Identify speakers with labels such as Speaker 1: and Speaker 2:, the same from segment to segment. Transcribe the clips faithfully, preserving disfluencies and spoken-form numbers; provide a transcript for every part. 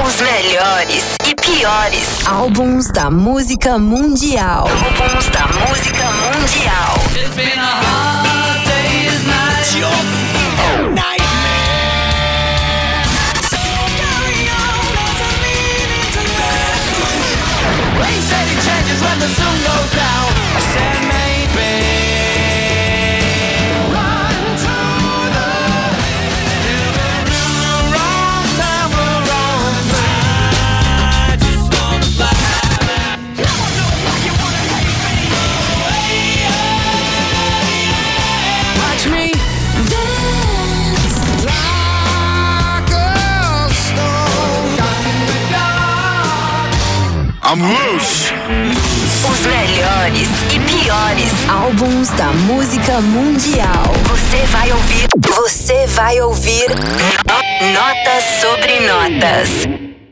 Speaker 1: Os melhores e piores álbuns da música mundial. Álbuns da música mundial.
Speaker 2: It's been a hard day's night. Your nightmare. So carry on, there's a meaning to life. They said it changes when the sun goes down. I said maybe.
Speaker 1: I'm loose. Os melhores e piores álbuns da música mundial. Você vai ouvir. Você vai ouvir Notas sobre Notas.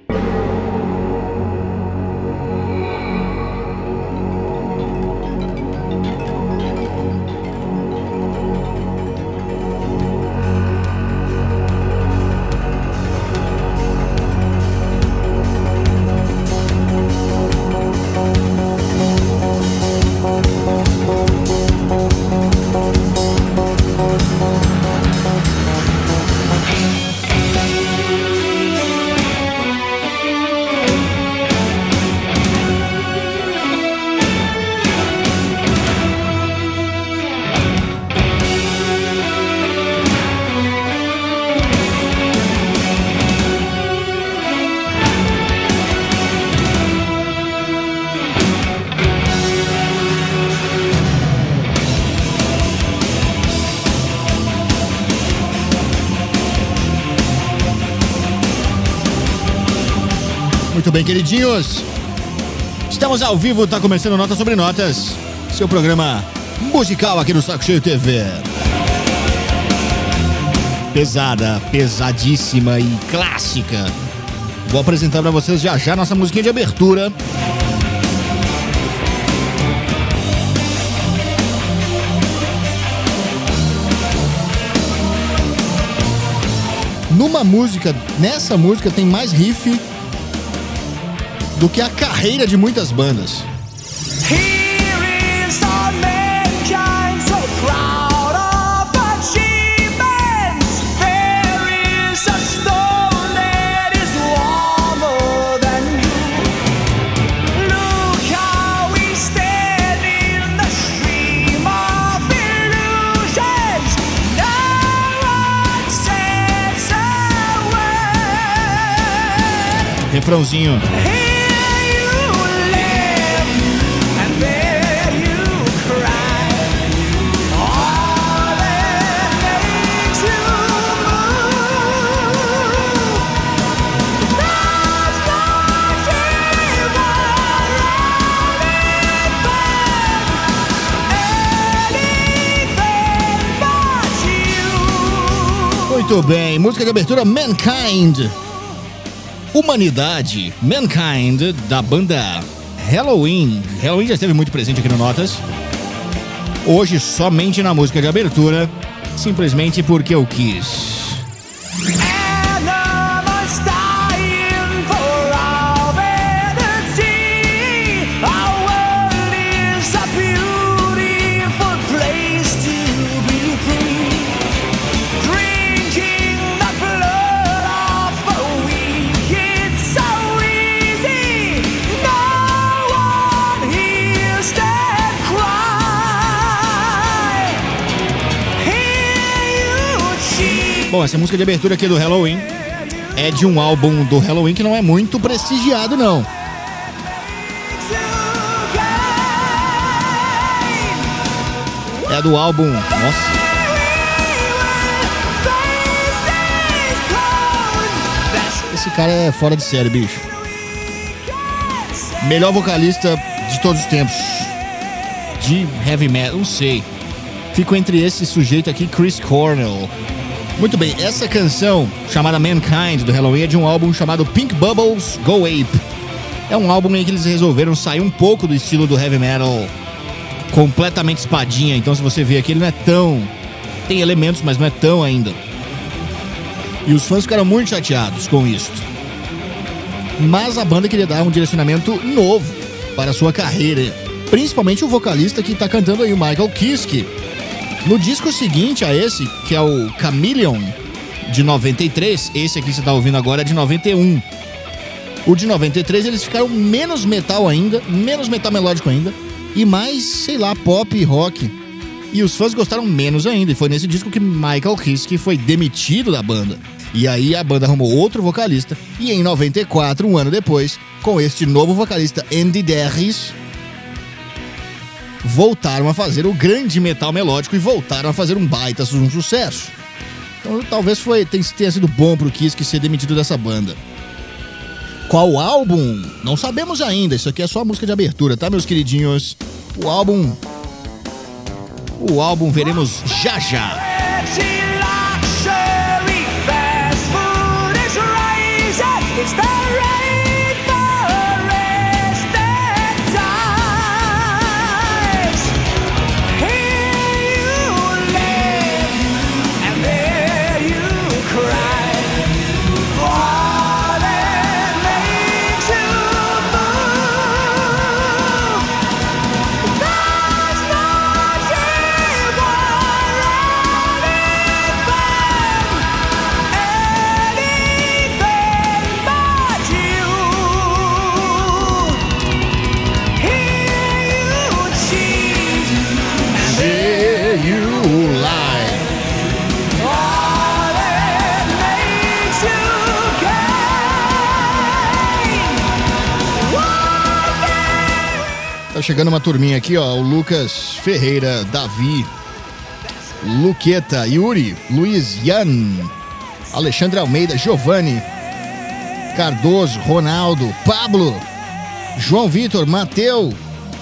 Speaker 3: Muito bem, queridinhos. Estamos ao vivo, tá começando Notas sobre Notas, seu programa musical aqui no Saco Cheio T V. Pesada, pesadíssima e clássica. Vou apresentar pra vocês já já nossa musiquinha de abertura. Numa música, nessa música tem mais riff do que a carreira de muitas bandas. Refrãozinho. Muito bem, música de abertura Mankind, Humanidade, Mankind, da banda Helloween. Helloween já esteve muito presente aqui no Notas. Hoje somente na música de abertura, simplesmente porque eu quis. Bom, essa música de abertura aqui do Helloween é de um álbum do Helloween que não é muito prestigiado, não. É do álbum... Nossa. Esse cara é fora de série, bicho. Melhor vocalista de todos os tempos de heavy metal, não sei. Fico entre esse sujeito aqui, Chris Cornell. Muito bem, essa canção, chamada Mankind, do Helloween, é de um álbum chamado Pink Bubbles Go Ape. É um álbum em que eles resolveram sair um pouco do estilo do heavy metal completamente espadinha. Então, se você ver aqui, ele não é tão... Tem elementos, mas não é tão ainda. E os fãs ficaram muito chateados com isso. mas a banda queria dar um direcionamento novo para a sua carreira, principalmente o vocalista que está cantando aí, o Michael Kiske. No disco seguinte a esse, que é o Chameleon, de noventa e três, esse aqui que você está ouvindo agora é de noventa e um. O de noventa e três eles ficaram menos metal ainda, menos metal melódico ainda, e mais, sei lá, pop e rock. E os fãs gostaram menos ainda, e foi nesse disco que Michael Kiske foi demitido da banda. E aí a banda arrumou outro vocalista, e em noventa e quatro, um ano depois, com este novo vocalista, Andy Darius, voltaram a fazer o grande metal melódico e voltaram a fazer um baita um sucesso. Então talvez foi, tenha sido bom pro Kiske ser demitido dessa banda. Qual álbum? Não sabemos ainda, isso aqui é só a música de abertura, tá, meus queridinhos? O álbum... O álbum veremos já já. Tá chegando uma turminha aqui, ó. O Lucas Ferreira, Davi, Luqueta, Yuri, Luiz Yan, Alexandre Almeida, Giovanni Cardoso, Ronaldo, Pablo, João Vitor, Mateu,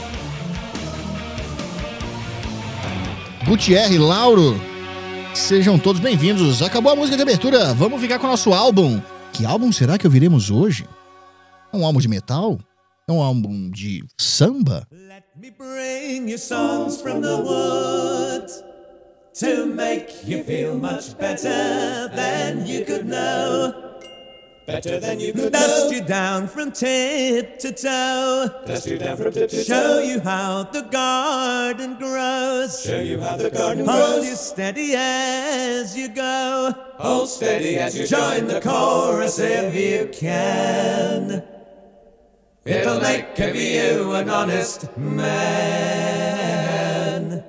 Speaker 3: Gutierre, Lauro. Sejam todos bem-vindos. Acabou a música de abertura. Vamos ficar com o nosso álbum. Que álbum será que ouviremos hoje? É um álbum de metal? É um álbum de samba?
Speaker 4: Let me bring you songs from the woods to make you feel much better than you could know. Better than you could Dust know. you down from tip to toe. Dust you down from tip to toe. Show you how the garden grows. Show you how the garden Hold grows. Hold you steady as you go. Hold steady as you join the chorus if you can. It'll make of you an honest man.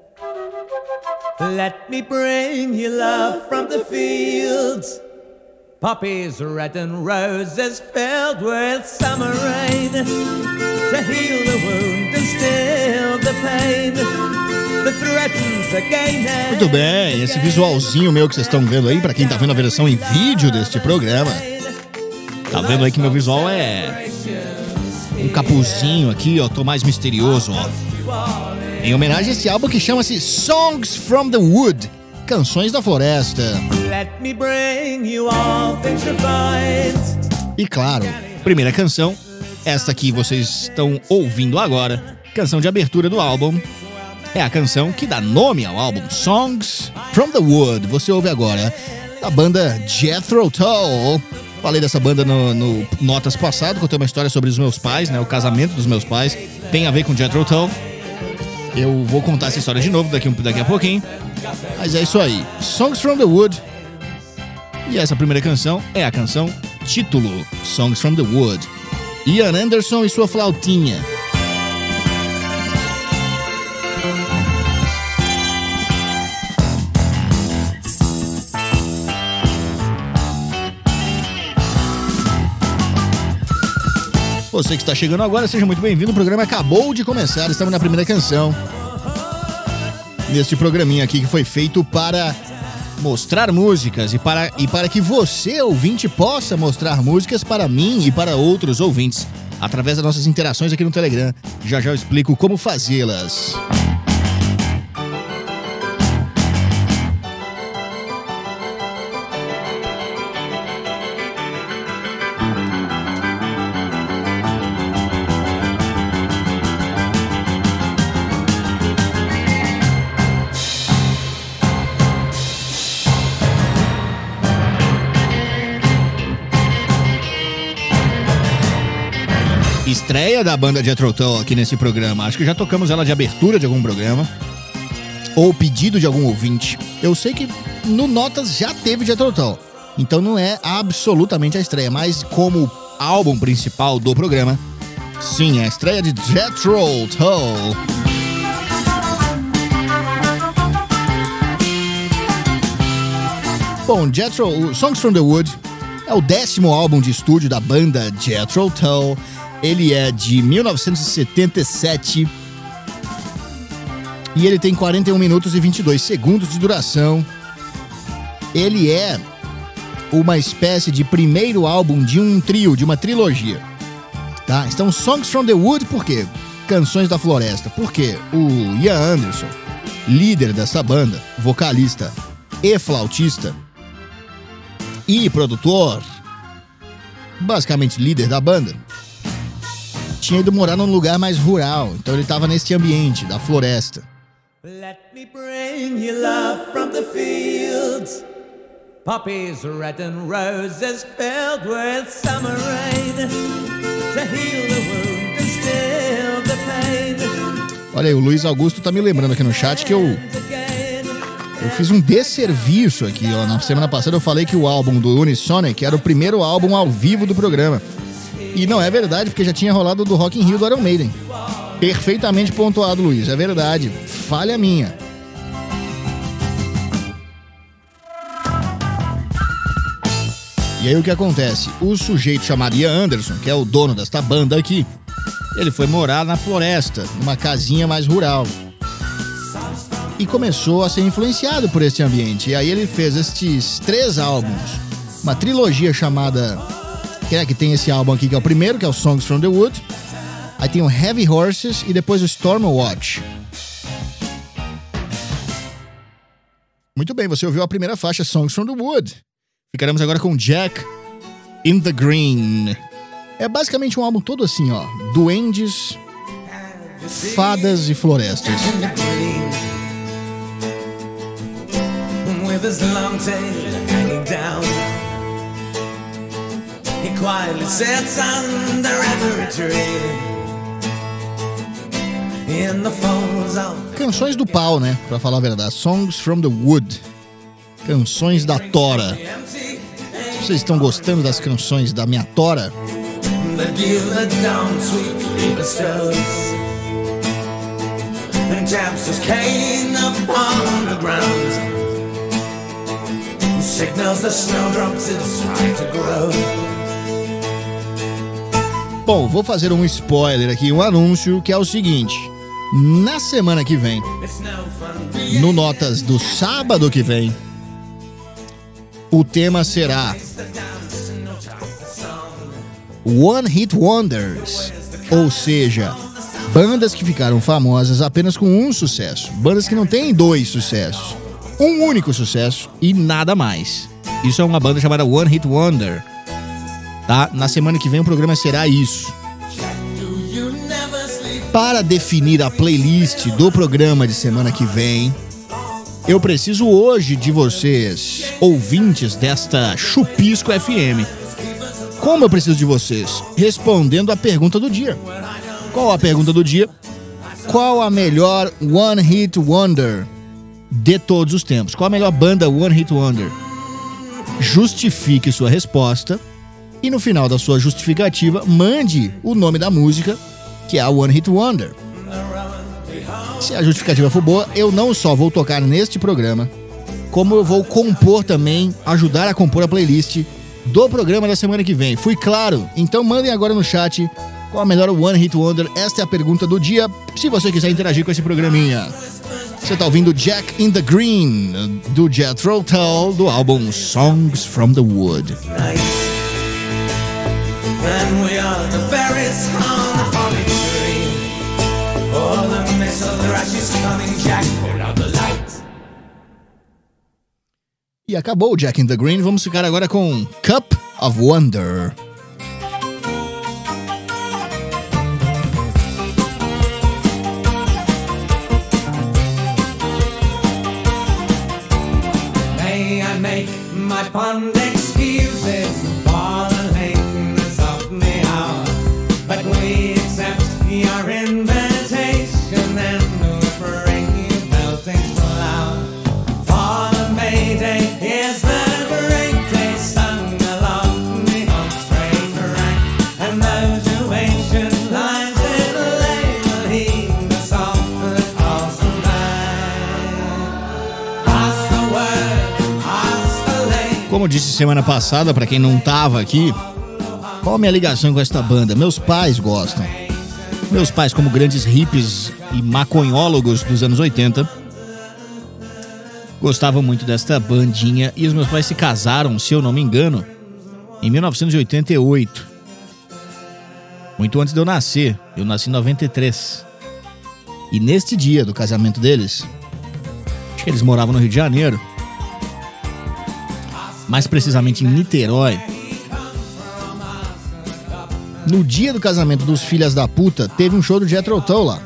Speaker 4: Let me bring you love from the fields. Poppies red and roses filled with summer rain to heal the wound and still the pain that threatens again.
Speaker 3: Muito bem, esse visualzinho meu que vocês estão vendo aí, pra quem tá vendo a versão em vídeo deste programa, tá vendo aí que meu visual é um capuzinho aqui, ó, tô mais misterioso, ó. Em homenagem a esse álbum que chama-se Songs from the Wood, Canções da Floresta.
Speaker 4: Let me bring you all things refined.
Speaker 3: E claro, primeira canção, esta que vocês estão ouvindo agora, canção de abertura do álbum, é a canção que dá nome ao álbum, Songs from the Wood. Você ouve agora a banda Jethro Tull. Falei dessa banda no, no Notas passado, contei uma história sobre os meus pais, né? O casamento dos meus pais tem a ver com Jethro Tull. Eu vou contar essa história de novo daqui, daqui a pouquinho. Mas é isso aí, Songs from the Wood. E essa primeira canção é a canção título, Songs from the Wood. Ian Anderson e sua flautinha. Você que está chegando agora, seja muito bem-vindo. O programa acabou de começar, estamos na primeira canção. Neste programinha aqui que foi feito para mostrar músicas e para, e para que você, ouvinte, possa mostrar músicas para mim e para outros ouvintes através das nossas interações aqui no Telegram. Já já eu explico como fazê-las. Estreia da banda Jethro Tull aqui nesse programa. Acho que já tocamos ela de abertura de algum programa. Ou pedido de algum ouvinte. Eu sei que no Notas já teve Jethro Tull. Então não é absolutamente a estreia, mas como álbum principal do programa, sim, é a estreia de Jethro Tull. Bom, Jethro, Songs from the Wood é o décimo álbum de estúdio da banda Jethro Tull. Ele é de mil novecentos e setenta e sete e ele tem quarenta e um minutos e vinte e dois segundos de duração. Ele é uma espécie de primeiro álbum de um trio, de uma trilogia. Tá? Então, Songs from the Wood, por quê? Canções da Floresta. Porque o Ian Anderson, líder dessa banda, vocalista e flautista e produtor, basicamente líder da banda, tinha ido morar num lugar mais rural. Então ele estava nesse ambiente da floresta.
Speaker 4: Let me bring you love from the fields, poppies red and roses filled with summer rain, to heal the wound and still the pain.
Speaker 3: Olha aí, o Luiz Augusto tá me lembrando aqui no chat que eu eu fiz um desserviço aqui, ó. Na semana passada eu falei que o álbum do Unisonic era o primeiro álbum ao vivo do programa. E não é verdade, porque já tinha rolado do Rock in Rio do Iron Maiden. Perfeitamente pontuado, Luiz, é verdade. Falha minha. E aí o que acontece? O sujeito chamado Ian Anderson, que é o dono desta banda aqui, ele foi morar na floresta, numa casinha mais rural. E começou a ser influenciado por esse ambiente. E aí ele fez estes três álbuns, uma trilogia chamada... Que, é, que tem esse álbum aqui, que é o primeiro, que é o Songs from the Wood. Aí tem o Heavy Horses e depois o Stormwatch. Muito bem, você ouviu a primeira faixa, Songs from the Wood. Ficaremos agora com Jack in the Green. É basicamente um álbum todo assim, ó. Duendes, fadas e florestas.
Speaker 4: With his long tail hanging down, he quietly sits under every tree in the falls of...
Speaker 3: Canções do pau, né? Pra falar a verdade. Songs from the Wood. Canções da tora. Se vocês estão gostando das canções da minha tora,
Speaker 4: the dew that down sweetly bestows, and taps his cane upon the ground, signals the snowdrops it's trying to grow.
Speaker 3: Bom, vou fazer um spoiler aqui, um anúncio, que é o seguinte. Na semana que vem, no Notas do sábado que vem, o tema será One Hit Wonders, ou seja, bandas que ficaram famosas apenas com um sucesso, bandas que não têm dois sucessos, um único sucesso e nada mais. Isso é uma banda chamada One Hit Wonder, tá? Na semana que vem o programa será isso. Para definir a playlist do programa de semana que vem, eu preciso hoje de vocês, ouvintes desta Chupisco F M. Como eu preciso de vocês? Respondendo a pergunta do dia. Qual a pergunta do dia? Qual a melhor One Hit Wonder de todos os tempos? Qual a melhor banda One Hit Wonder? Justifique sua resposta e no final da sua justificativa mande o nome da música, que é a One Hit Wonder. Se a justificativa for boa, eu não só vou tocar neste programa, como eu vou compor também, ajudar a compor a playlist do programa da semana que vem. Fui claro? Então mandem agora no chat qual a melhor One Hit Wonder. Esta é a pergunta do dia, se você quiser interagir com esse programinha. Você tá ouvindo Jack in the Green, do Jethro Tull, do álbum Songs from the Wood.
Speaker 4: And we are the berries on the falling tree. All the mist of the rush is coming, Jack, put out the lights.
Speaker 3: E acabou o Jack in the Green, vamos ficar agora com Cup of Wonder.
Speaker 4: May I make my fond excuses for the lateness of the hour, but we
Speaker 3: disse semana passada, pra quem não tava aqui, qual a minha ligação com esta banda? Meus pais gostam. Meus pais, como grandes hippies e maconhólogos dos anos oitenta, gostavam muito desta bandinha. E os meus pais se casaram, se eu não me engano, em mil novecentos e oitenta e oito. Muito antes de eu nascer. Eu nasci em noventa e três. E neste dia do casamento deles, acho que eles moravam no Rio de Janeiro, mais precisamente em Niterói. No dia do casamento dos filhas da puta, teve um show do Jethro Tull lá.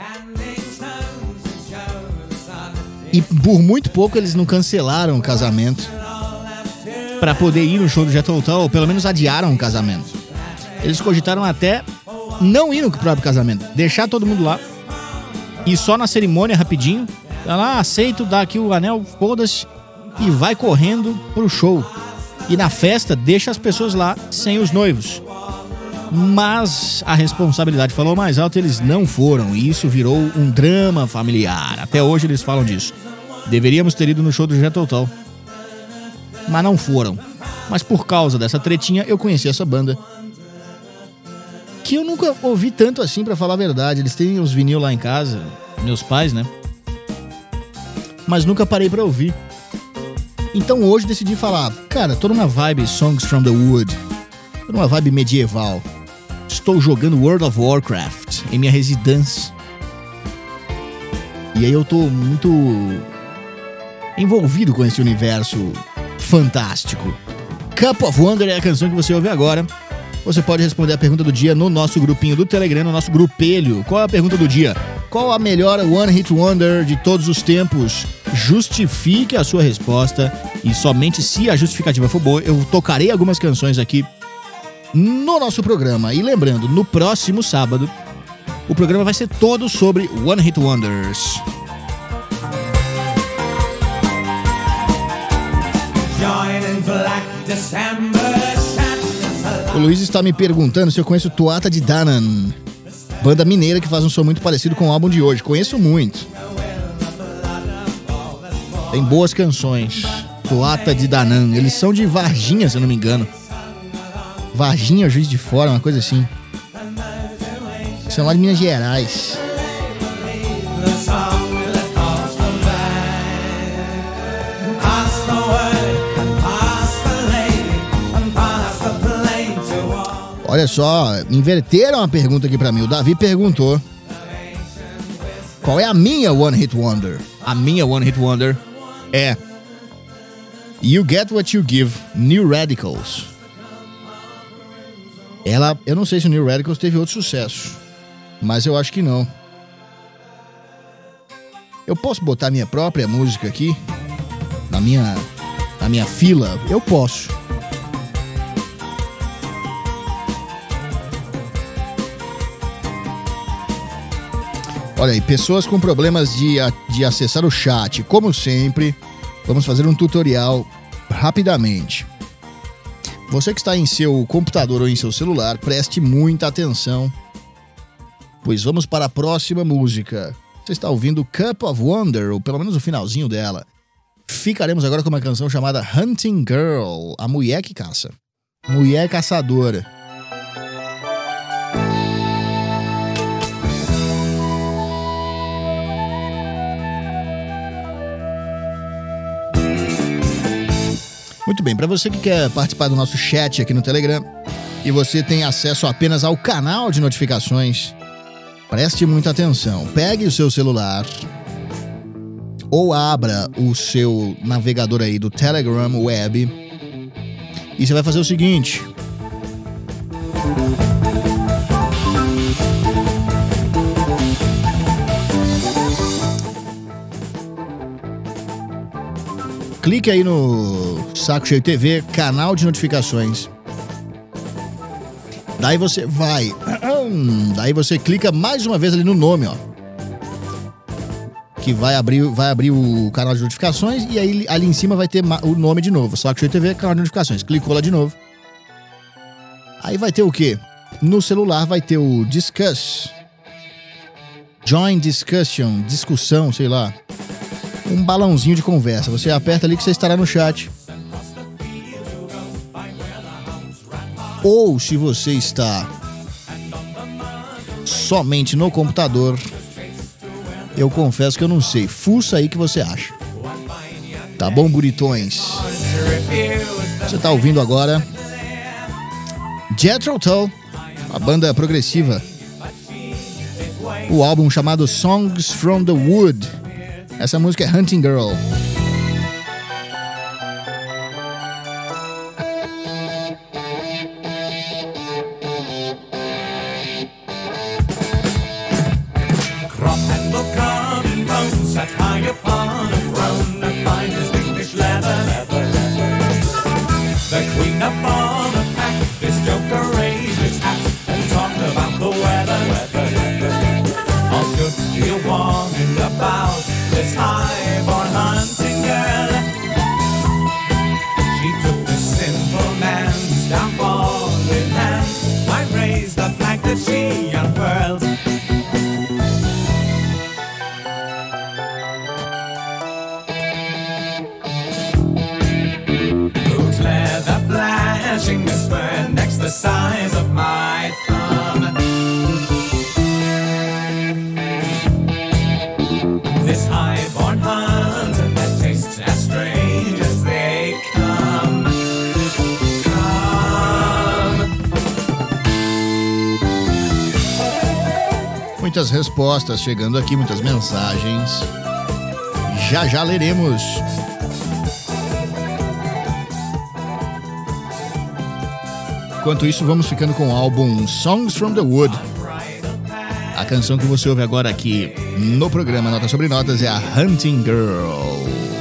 Speaker 3: E por muito pouco eles não cancelaram o casamento pra poder ir no show do Jethro Tull, ou pelo menos adiaram o casamento. Eles cogitaram até não ir no próprio casamento, deixar todo mundo lá e só na cerimônia rapidinho, lá, aceito, dá aqui o anel, foda-se, e vai correndo pro show. E na festa deixa as pessoas lá sem os noivos. Mas a responsabilidade falou mais alto, eles não foram, e isso virou um drama familiar. Até hoje eles falam disso. Deveríamos ter ido no show do Jethro Tull, mas não foram. Mas por causa dessa tretinha, eu conheci essa banda, que eu nunca ouvi tanto assim, pra falar a verdade. Eles têm os vinil lá em casa, meus pais, né? Mas nunca parei pra ouvir. Então hoje decidi falar, cara, tô numa vibe Songs from the Wood, tô numa vibe medieval. Estou jogando World of Warcraft em minha residência. E aí eu tô muito envolvido com esse universo fantástico. Cup of Wonder é a canção que você ouve agora. Você pode responder a pergunta do dia no nosso grupinho do Telegram, no nosso grupelho. Qual é a pergunta do dia? Qual a melhor One Hit Wonder de todos os tempos? Justifique a sua resposta, e somente se a justificativa for boa, eu tocarei algumas canções aqui no nosso programa. E lembrando, no próximo sábado, o programa vai ser todo sobre One Hit Wonders. O Luiz está me perguntando se eu conheço Tuatha de Danann, banda mineira que faz um som muito parecido com o álbum de hoje. Conheço muito. Tem boas canções. Tuatha de Danann. Eles são de Varginha, se eu não me engano. Varginha, Juiz de Fora, uma coisa assim. São lá de Minas Gerais. Olha só, inverteram a pergunta aqui pra mim. O Davi perguntou: qual é a minha One Hit Wonder? A minha One Hit Wonder é You Get What You Give, New Radicals. Ela, eu não sei se o New Radicals teve outro sucesso, mas eu acho que não. Eu posso botar minha própria música aqui na minha, na minha fila? Eu posso. Olha aí, pessoas com problemas de, de acessar o chat. Como sempre, vamos fazer um tutorial rapidamente. Você que está em seu computador ou em seu celular, preste muita atenção, pois vamos para a próxima música. Você está ouvindo Cup of Wonder, ou pelo menos o finalzinho dela. Ficaremos agora com uma canção chamada Hunting Girl, a mulher que caça. Mulher caçadora. Muito bem, para você que quer participar do nosso chat aqui no Telegram e você tem acesso apenas ao canal de notificações, preste muita atenção. Pegue o seu celular ou abra o seu navegador aí do Telegram Web e você vai fazer o seguinte. Clique aí no Saco Cheio T V, canal de notificações. Daí você vai... Daí você clica mais uma vez ali no nome, ó. Que vai abrir, vai abrir o canal de notificações e aí ali em cima vai ter o nome de novo. Saco Cheio T V, canal de notificações. Clicou lá de novo. Aí vai ter o quê? No celular vai ter o Discuss. Join Discussion, discussão, sei lá. Um balãozinho de conversa. Você aperta ali que você estará no chat. ou se você está somente no computador, eu confesso que eu não sei. Fuça aí que você acha. Tá bom, buritões? Você tá ouvindo agora Jethro Tull, a banda progressiva. O álbum chamado Songs from the Wood. Essa música é Hunting Girl. Muitas respostas chegando aqui, muitas mensagens. Já já leremos. Enquanto isso, vamos ficando com o álbum Songs from the Wood. A canção que você ouve agora aqui no programa Notas sobre Notas é a Hunting Girl.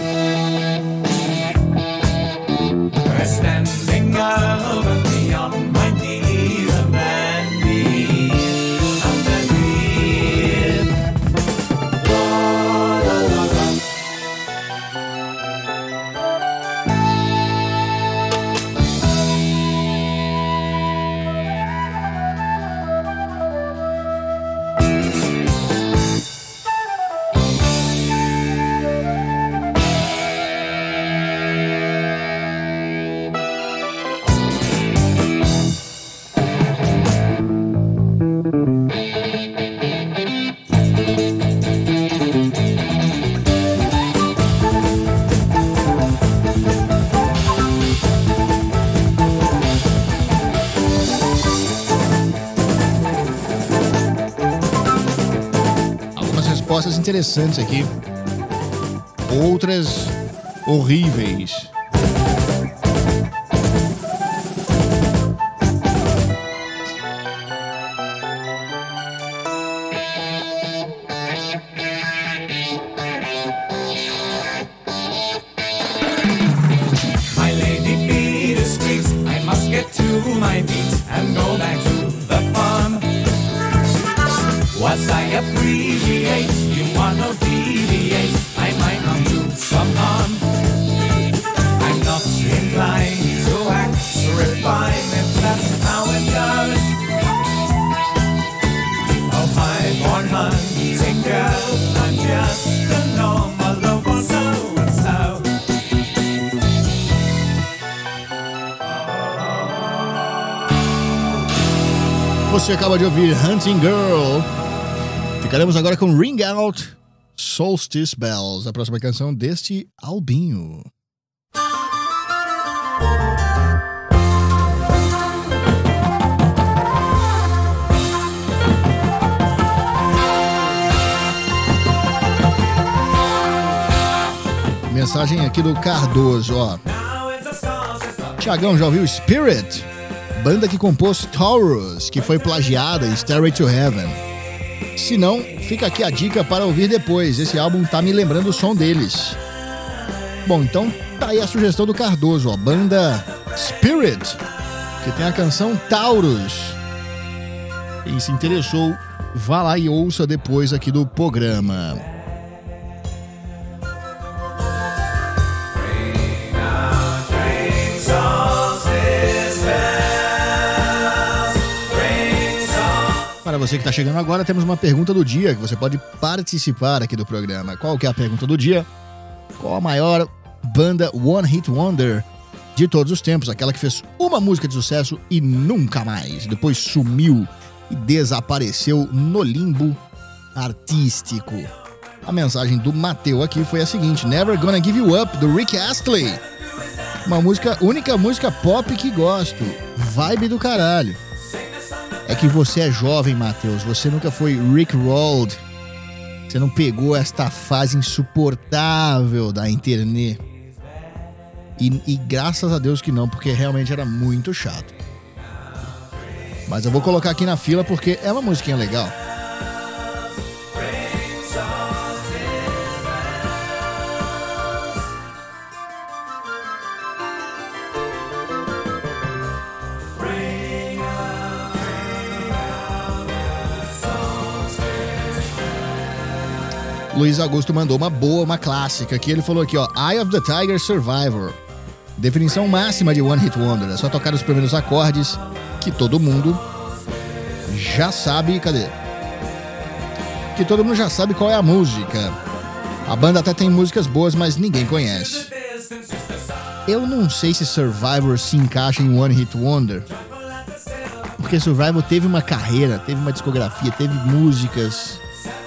Speaker 3: Respostas interessantes aqui, outras horríveis. My lady beat the streets, I must get to my feet and go back to the farm. Whilst I appreciate you wanna deviate, I might not do some harm. I'm not inclined to act refined if that's how it goes. Oh, high-born hunting girl, I'm just a normal local so-and-so. Você acaba de ouvir Hunting Girl. Ficaremos agora com Ring Out, Solstice Bells, a próxima canção deste albinho. Mensagem aqui do Cardoso, ó. Tiagão, já ouviu Spirit? Banda que compôs Taurus, que foi plagiada em Stairway to Heaven. Se não, fica aqui a dica para ouvir depois. Esse álbum tá me lembrando o som deles. Bom, então tá aí a sugestão do Cardoso, ó. Banda Spirit, que tem a canção Taurus. Quem se interessou, vá lá e ouça depois aqui do programa. Para você que está chegando agora, temos uma pergunta do dia que você pode participar aqui do programa. Qual que é a pergunta do dia? Qual a maior banda One Hit Wonder de todos os tempos, aquela que fez uma música de sucesso e nunca mais, depois sumiu e desapareceu no limbo artístico. A mensagem do Mateu aqui foi a seguinte: Never Gonna Give You Up, do Rick Astley. Uma música, única música pop que gosto, vibe do caralho. É que você é jovem, Matheus, você nunca foi Rick Rolled, você não pegou esta fase insuportável da internet. E, e graças a Deus que não, porque realmente era muito chato. Mas eu vou colocar aqui na fila porque é uma musiquinha legal. Luiz Augusto mandou uma boa, uma clássica aqui. Ele falou aqui, ó, Eye of the Tiger Survivor. Definição máxima de One Hit Wonder. É só tocar os primeiros acordes que todo mundo já sabe. Cadê? Que todo mundo já sabe qual é a música. A banda até tem músicas boas, mas ninguém conhece. Eu não sei se Survivor se encaixa em One Hit Wonder, porque Survivor teve uma carreira, teve uma discografia, teve músicas.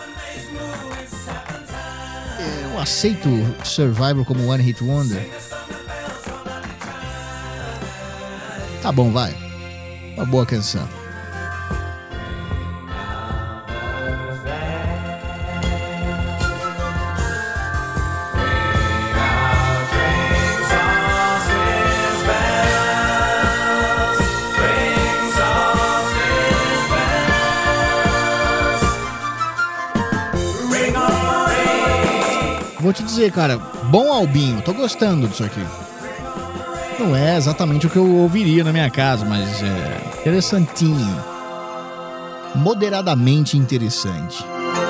Speaker 3: Eu aceito Survivor como One Hit Wonder. Tá bom, vai. Uma boa canção. Vou te dizer, cara, bom albinho, tô gostando disso aqui. Não é exatamente o que eu ouviria na minha casa, mas é interessantinho. Moderadamente interessante.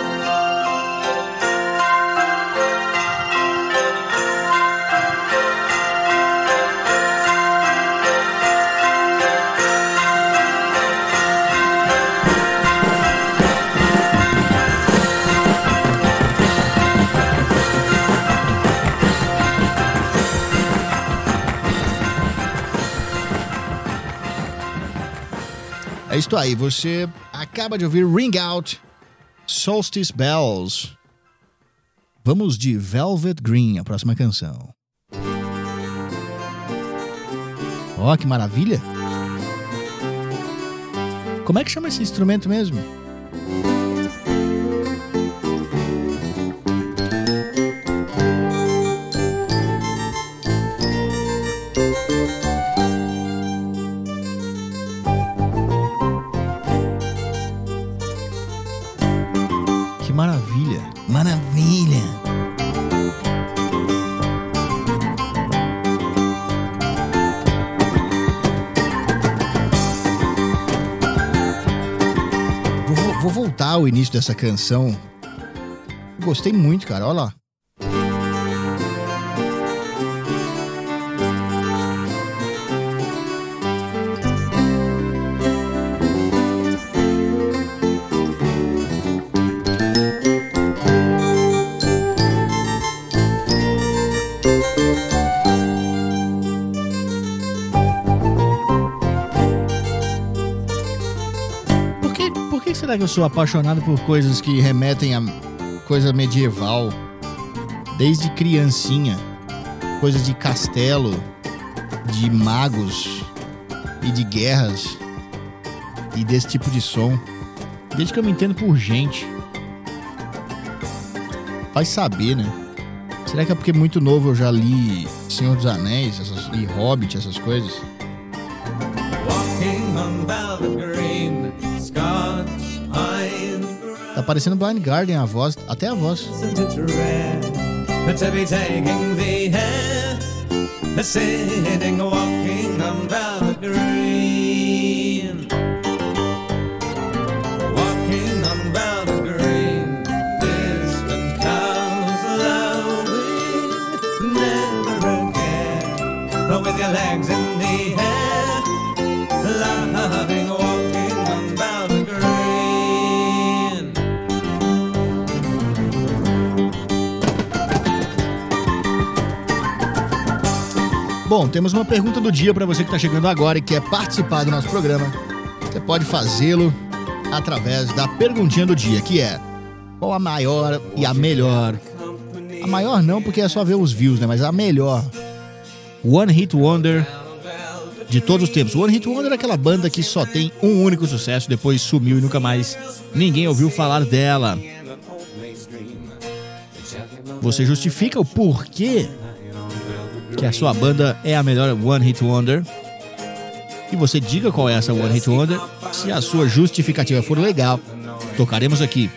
Speaker 3: É isso aí, você acaba de ouvir Ring Out, Solstice Bells. Vamos de Velvet Green, a próxima canção. Ó, oh, que maravilha! Como é que chama esse instrumento mesmo? Maravilha, maravilha. Vou, vou voltar ao início dessa canção. Gostei muito, cara, olha lá. Será que eu sou apaixonado por coisas que remetem a coisa medieval? Desde criancinha. Coisas de castelo, de magos e de guerras. E desse tipo de som. Desde que eu me entendo por gente. Vai saber, né? Será que é porque muito novo eu já li Senhor dos Anéis essas, e Hobbit, essas coisas?
Speaker 4: Walking on velvet green, Scotch.
Speaker 3: Tá parecendo Blind Guardian, a voz, até a voz. Bom, temos uma pergunta do dia para você que está chegando agora e quer participar do nosso programa. Você pode fazê-lo através da perguntinha do dia, que é: qual a maior e a melhor? A maior não, porque é só ver os views, né? Mas a melhor One Hit Wonder de todos os tempos. One Hit Wonder é aquela banda que só tem um único sucesso, depois sumiu e nunca mais ninguém ouviu falar dela. Você justifica o porquê que a sua banda é a melhor One Hit Wonder. E você diga qual é essa One Hit Wonder. Se a sua justificativa for legal, tocaremos aqui.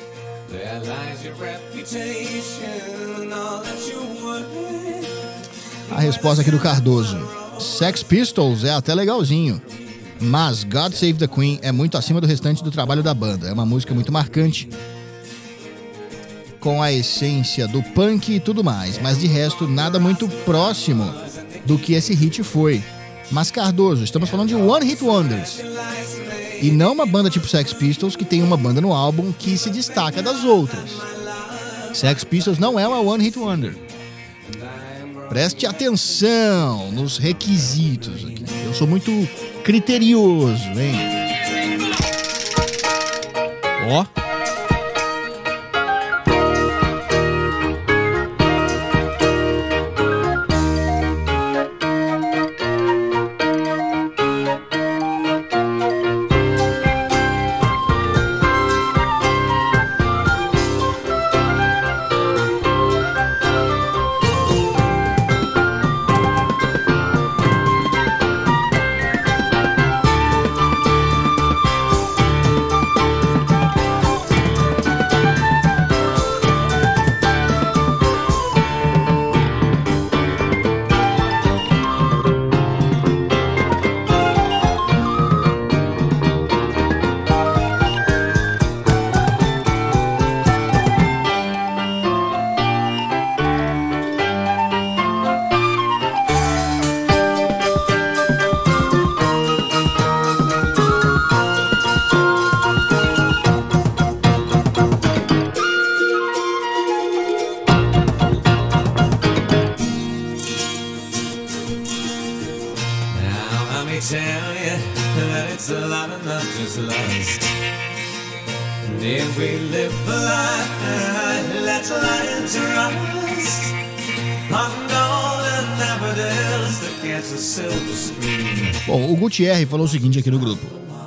Speaker 3: A resposta aqui do Cardoso: Sex Pistols é até legalzinho, mas God Save the Queen é muito acima do restante do trabalho da banda. É uma música muito marcante, com a essência do punk e tudo mais, mas de resto nada muito próximo do que esse hit foi. Mas Cardoso, estamos falando de One Hit Wonders e não uma banda tipo Sex Pistols, que tem uma banda no álbum que se destaca das outras. Sex Pistols não é uma One Hit Wonder. Preste atenção nos requisitos aqui. Eu sou muito criterioso, hein? Ó. Bom, o Gutierre falou o seguinte aqui no grupo.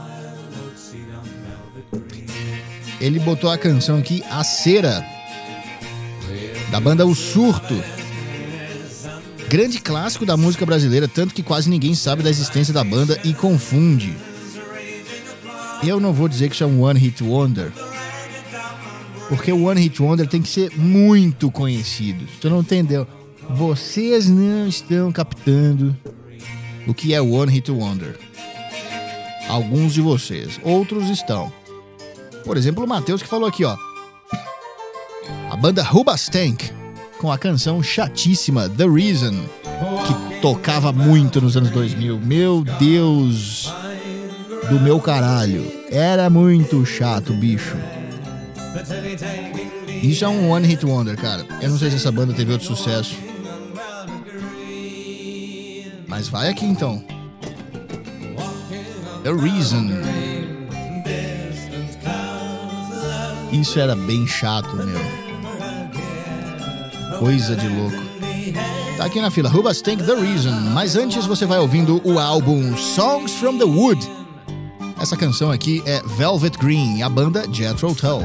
Speaker 3: Ele botou a canção aqui, A Cera, da banda O Surto. Grande clássico da música brasileira, tanto que quase ninguém sabe da existência da banda e confunde. Eu não vou dizer que isso é um One Hit Wonder, porque o One Hit Wonder tem que ser muito conhecido. Você não entendeu? Vocês não estão captando o que é o One Hit Wonder. Alguns de vocês, outros estão. Por exemplo, o Matheus, que falou aqui, ó. A banda Hoobastank, com a canção chatíssima The Reason, que tocava muito nos anos dois mil. Meu Deus do meu caralho, era muito chato, bicho. Isso é um One Hit Wonder, cara. Eu não sei se essa banda teve outro sucesso, mas vai aqui então. The Reason. Isso era bem chato, meu. Coisa de louco. Tá aqui na fila, Hoobastank, The Reason. Mas antes você vai ouvindo o álbum Songs from the Wood. Essa canção aqui é Velvet Green, a banda Jethro Tull.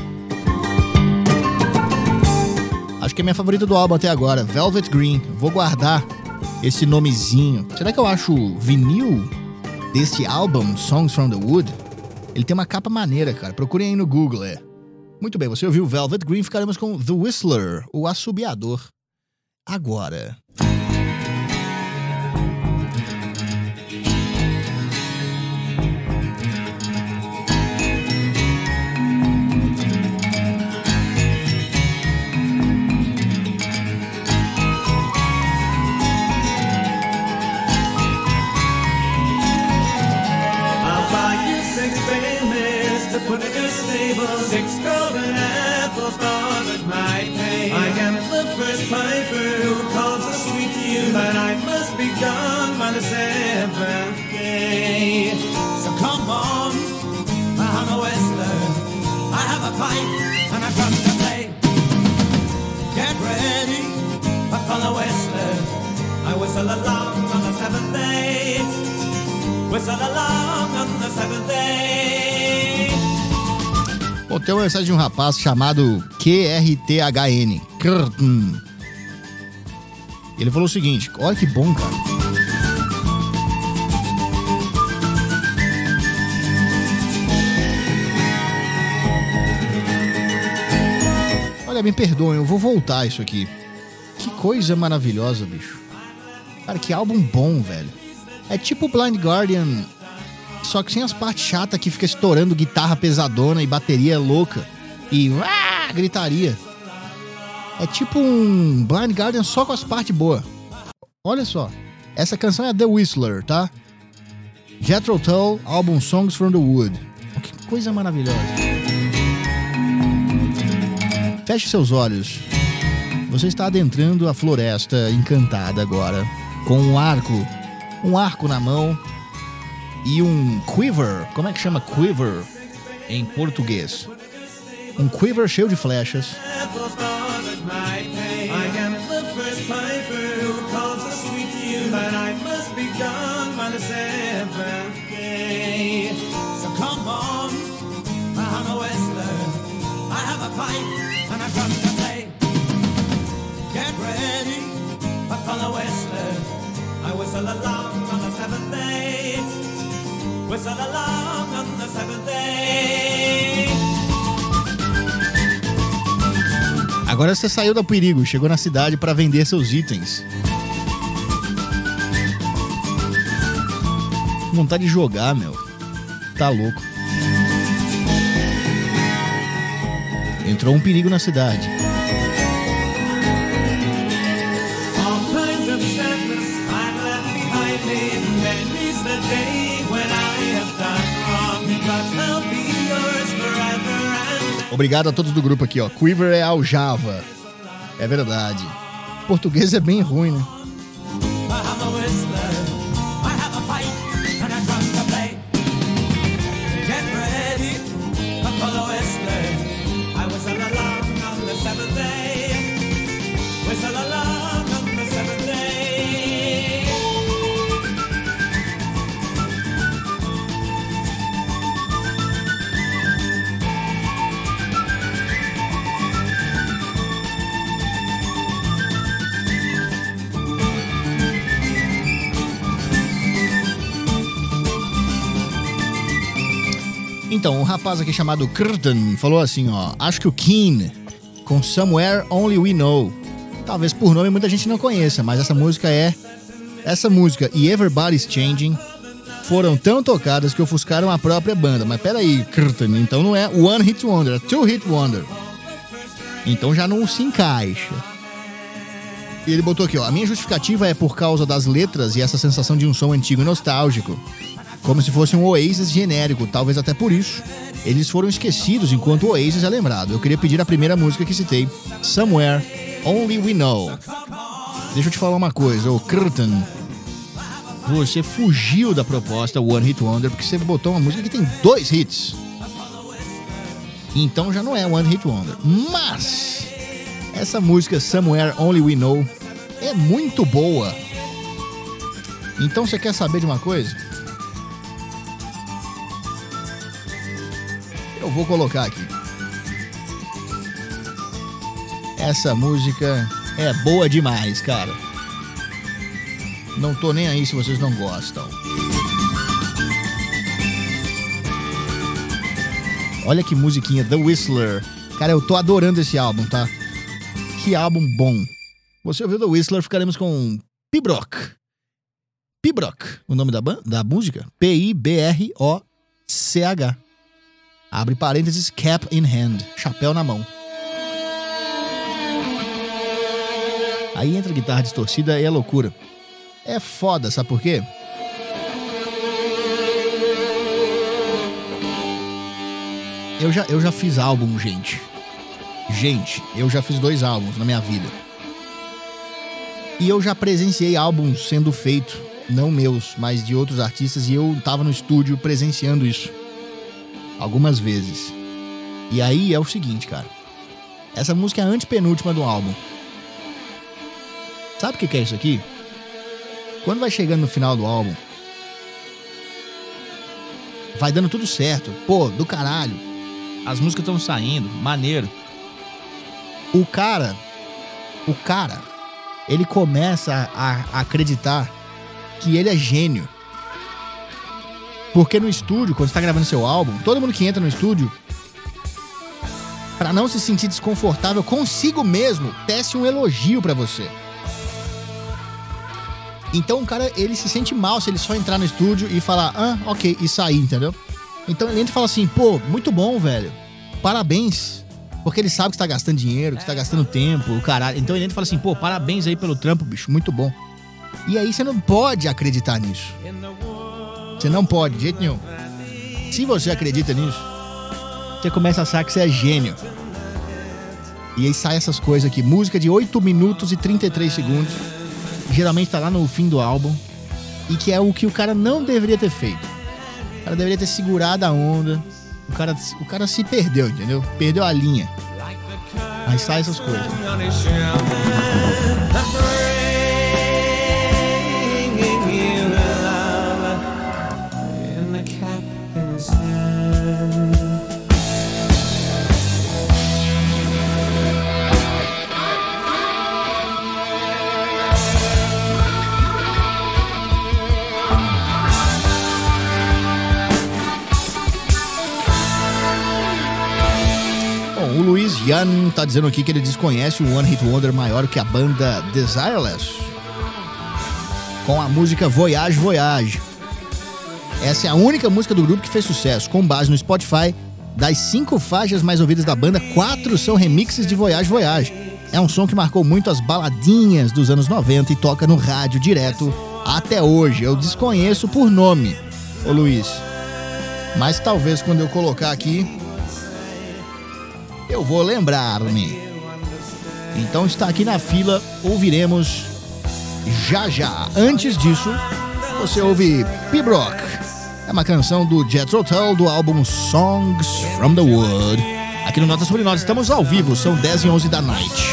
Speaker 3: Acho que é minha favorita do álbum até agora, Velvet Green. Vou guardar esse nomezinho. Será que eu acho o vinil desse álbum, Songs from the Wood? Ele tem uma capa maneira, cara. Procurem aí no Google, é. Muito bem, você ouviu Velvet Green, ficaremos com The Whistler, o assobiador. Agora.
Speaker 4: Put in your stable, six golden apples, all that might pay. I am the first piper who calls us sweet to you, but I must begun by the seventh day. So come on, I'm a whistler, I have a pipe and a drum to play. Get ready, I'm a whistler, I whistle along on the seventh day. Whistle along on the seventh day.
Speaker 3: Bom, tem uma mensagem de um rapaz chamado Q R T H N. Curtin. Ele falou o seguinte, olha que bom, cara. Olha, me perdoem, eu vou voltar isso aqui. Que coisa maravilhosa, bicho. Cara, que álbum bom, velho. É tipo Blind Guardian, só que sem as partes chatas que fica estourando guitarra pesadona e bateria louca. E uá, gritaria. É tipo um Blind Guardian só com as partes boas. Olha só. Essa canção é The Whistler, tá? Jethro Tull, álbum Songs from the Wood. Oh, que coisa maravilhosa. Feche seus olhos. Você está adentrando a floresta encantada agora. Com um arco. Um arco na mão. E um quiver. Como é que chama quiver em português? Um quiver cheio de flechas.
Speaker 4: I am the first piper who calls the sweet to you, but I must be gone by the seventh day. So come on, I'm a whistler, I have a pipe and a drum to play. Get ready, I'm a whistler, I whistle along on the seventh day. Whistle along on the seventh day.
Speaker 3: Agora você saiu do perigo, chegou na cidade para vender seus itens. Vontade de jogar, meu. Tá louco. Entrou um perigo na cidade.
Speaker 4: All kinds of sadness I've left behind me. Many's the day when I have done wrong, but I'll be yours forever and ever.
Speaker 3: Obrigado a todos do grupo aqui, ó. Quiver é aljava. É verdade. Português é bem ruim, né?
Speaker 4: I'm a whistler, I have a pipe and a drum to play. Get ready, I'm a whistler, I whistle along on the seventh day. Whistle along on the seventh day.
Speaker 3: Então, um rapaz aqui chamado Curtin falou assim, ó. Acho que o Keane, com Somewhere Only We Know. Talvez por nome muita gente não conheça, mas essa música é... Essa música e Everybody's Changing foram tão tocadas que ofuscaram a própria banda. Mas peraí, Curtin, então não é One Hit Wonder, é Two Hit Wonder. Então já não se encaixa. E ele botou aqui, ó. A minha justificativa é por causa das letras e essa sensação de um som antigo e nostálgico. Como se fosse um Oasis genérico, talvez até por isso eles foram esquecidos enquanto o Oasis é lembrado. Eu queria pedir a primeira música que citei, Somewhere Only We Know. Deixa eu te falar uma coisa, ô Curtin, você fugiu da proposta One Hit Wonder porque você botou uma música que tem dois hits. Então já não é One Hit Wonder. Mas essa música Somewhere Only We Know é muito boa. Então você quer saber de uma coisa? Eu vou colocar aqui. Essa música é boa demais, cara. Não tô nem aí se vocês não gostam. Olha que musiquinha, The Whistler. Cara, eu tô adorando esse álbum, tá? Que álbum bom. Você ouviu The Whistler, ficaremos com Pibroch. Pibroch, o nome da, banda, da música? P I B R O C H. Abre parênteses, cap in hand, chapéu na mão. Aí entra a guitarra distorcida e é loucura. É foda, sabe por quê? Eu já, eu já fiz álbum, gente. Gente, eu já fiz dois álbuns na minha vida. E eu já presenciei álbuns sendo feitos, não meus, mas de outros artistas, e eu tava no estúdio presenciando isso algumas vezes. E aí é o seguinte, cara. Essa música é a antepenúltima do álbum. Sabe o que é isso aqui? Quando vai chegando no final do álbum, vai dando tudo certo. Pô, do caralho. As músicas estão saindo, maneiro. O cara, o cara, ele começa a, a acreditar que ele é gênio. Porque no estúdio, quando você tá gravando seu álbum, todo mundo que entra no estúdio, pra não se sentir desconfortável consigo mesmo, tece um elogio pra você. Então o cara, ele se sente mal se ele só entrar no estúdio e falar, ah, ok, e sair, entendeu? Então ele entra e fala assim, pô, muito bom, velho, parabéns. Porque ele sabe que você tá gastando dinheiro, que você tá gastando tempo, o caralho. Então ele entra e fala assim, pô, parabéns aí pelo trampo, bicho, muito bom. E aí você não pode acreditar nisso. Você não pode, de jeito nenhum. Se você acredita nisso, você começa a achar que você é gênio. E aí sai essas coisas aqui, música de oito minutos e trinta e três segundos. Geralmente tá lá no fim do álbum. E que é o que o cara não deveria ter feito. O cara deveria ter segurado a onda. O cara, o cara se perdeu, entendeu? Perdeu a linha. Aí sai essas coisas. O Luiz Yan tá dizendo aqui que ele desconhece um One Hit Wonder maior que a banda Desireless, com a música Voyage Voyage. Essa é a única música do grupo que fez sucesso. Com base no Spotify, das cinco faixas mais ouvidas da banda, quatro são remixes de Voyage Voyage. É um som que marcou muito as baladinhas dos anos noventa e toca no rádio direto até hoje. Eu desconheço por nome, ô Luiz, mas talvez quando eu colocar aqui eu vou lembrar-me. Então está aqui na fila, ouviremos já já. Antes disso, você ouve Pibroch. É uma canção do Jethro Tull do álbum Songs from the Wood. Aqui no Notas Sobre Nós, estamos ao vivo, são dez e onze da noite.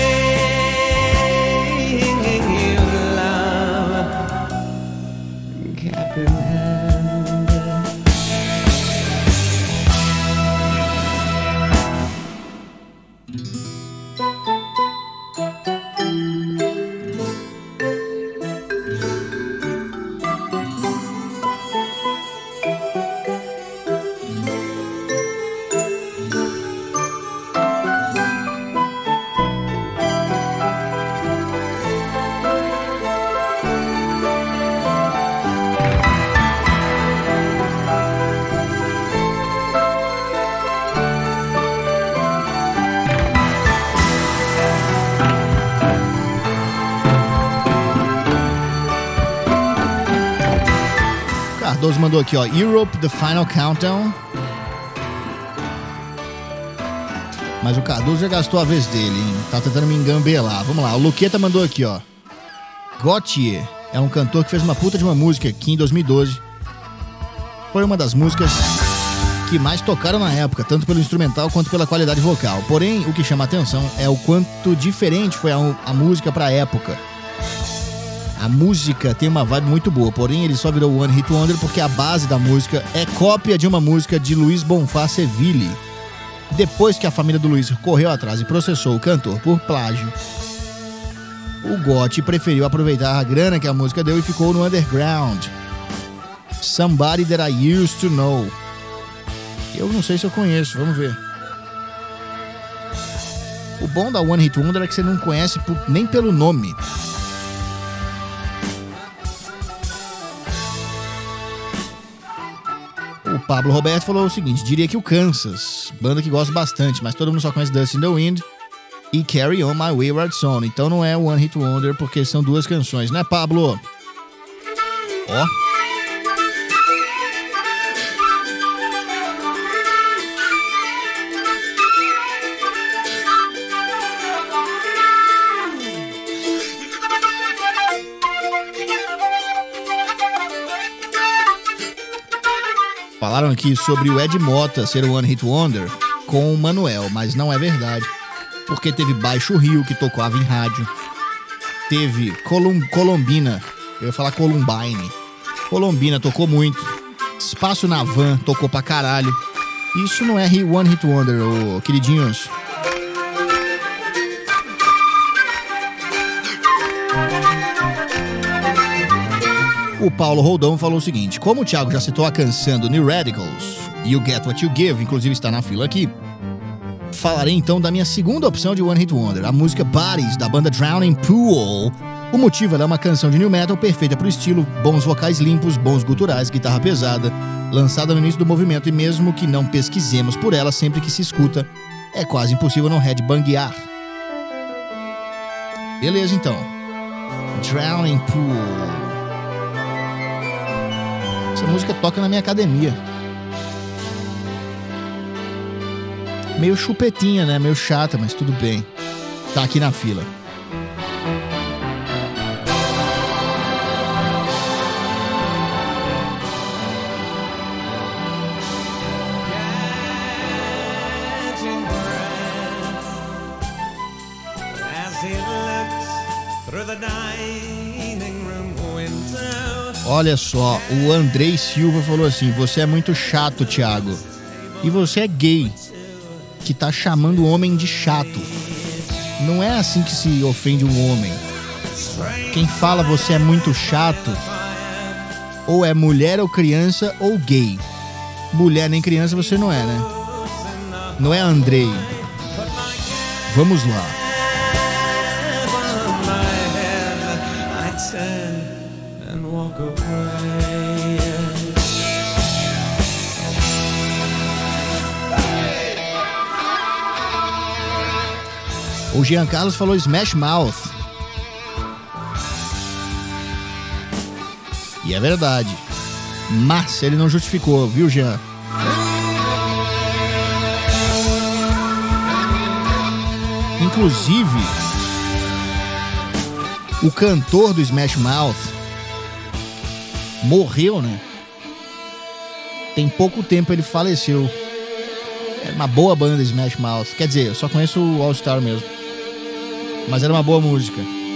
Speaker 3: Cardoso mandou aqui, ó, Europe, The Final Countdown. Mas o Cardoso já gastou a vez dele, hein? Tá tentando me engambelar. Vamos lá, o Luqueta mandou aqui, ó. Gautier é um cantor que fez uma puta de uma música que em dois mil e doze foi uma das músicas que mais tocaram na época, tanto pelo instrumental quanto pela qualidade vocal. Porém, o que chama a atenção é o quanto diferente foi a, a música pra época. A música tem uma vibe muito boa, porém ele só virou One Hit Wonder porque a base da música é cópia de uma música de Luiz Bonfá Seville. Depois que a família do Luiz correu atrás e processou o cantor por plágio, o Gotti preferiu aproveitar a grana que a música deu e ficou no underground. Somebody That I Used To Know. Eu não sei se eu conheço, vamos ver. O bom da One Hit Wonder é que você não conhece por, nem pelo nome. O Pablo Roberto falou o seguinte, diria que o Kansas, banda que gosto bastante, mas todo mundo só conhece Dust in the Wind e Carry On My Wayward Son. Então não é One Hit Wonder porque são duas canções, né, Pablo? Ó. Falaram aqui sobre o Ed Mota ser o One Hit Wonder com o Manuel, mas não é verdade. Porque teve Baixo Rio, que tocava em rádio. Teve Colum, Colombina, eu ia falar Columbine. Colombina tocou muito. Espaço na Van tocou pra caralho. Isso não é One Hit Wonder, ô, queridinhos. O Paulo Roldão falou o seguinte: como o Thiago já citou a canção do New Radicals, You Get What You Give, inclusive está na fila aqui, falarei então da minha segunda opção de One Hit Wonder, a música Bodies, da banda Drowning Pool. O motivo é uma canção de new metal perfeita pro estilo, bons vocais limpos, bons guturais, guitarra pesada, lançada no início do movimento e mesmo que não pesquisemos por ela, sempre que se escuta, é quase impossível não headbanguear. Beleza então. Drowning Pool. Essa música toca na minha academia. Meio chupetinha, né? Meio chata, mas tudo bem. Tá aqui na fila. Olha só, o Andrei Silva falou assim: você é muito chato, Thiago. E você é gay, que tá chamando o homem de chato. Não é assim que se ofende um homem. Quem fala você é muito chato, ou é mulher ou criança ou gay. Mulher nem criança você não é, né? Não é Andrei. Vamos lá. O Jean Carlos falou Smash Mouth. E é verdade. Mas ele não justificou, viu, Jean? Inclusive, o cantor do Smash Mouth morreu, né? Tem pouco tempo ele faleceu. É uma boa banda Smash Mouth. Quer dizer, eu só conheço o All Star mesmo. Mas era uma boa música.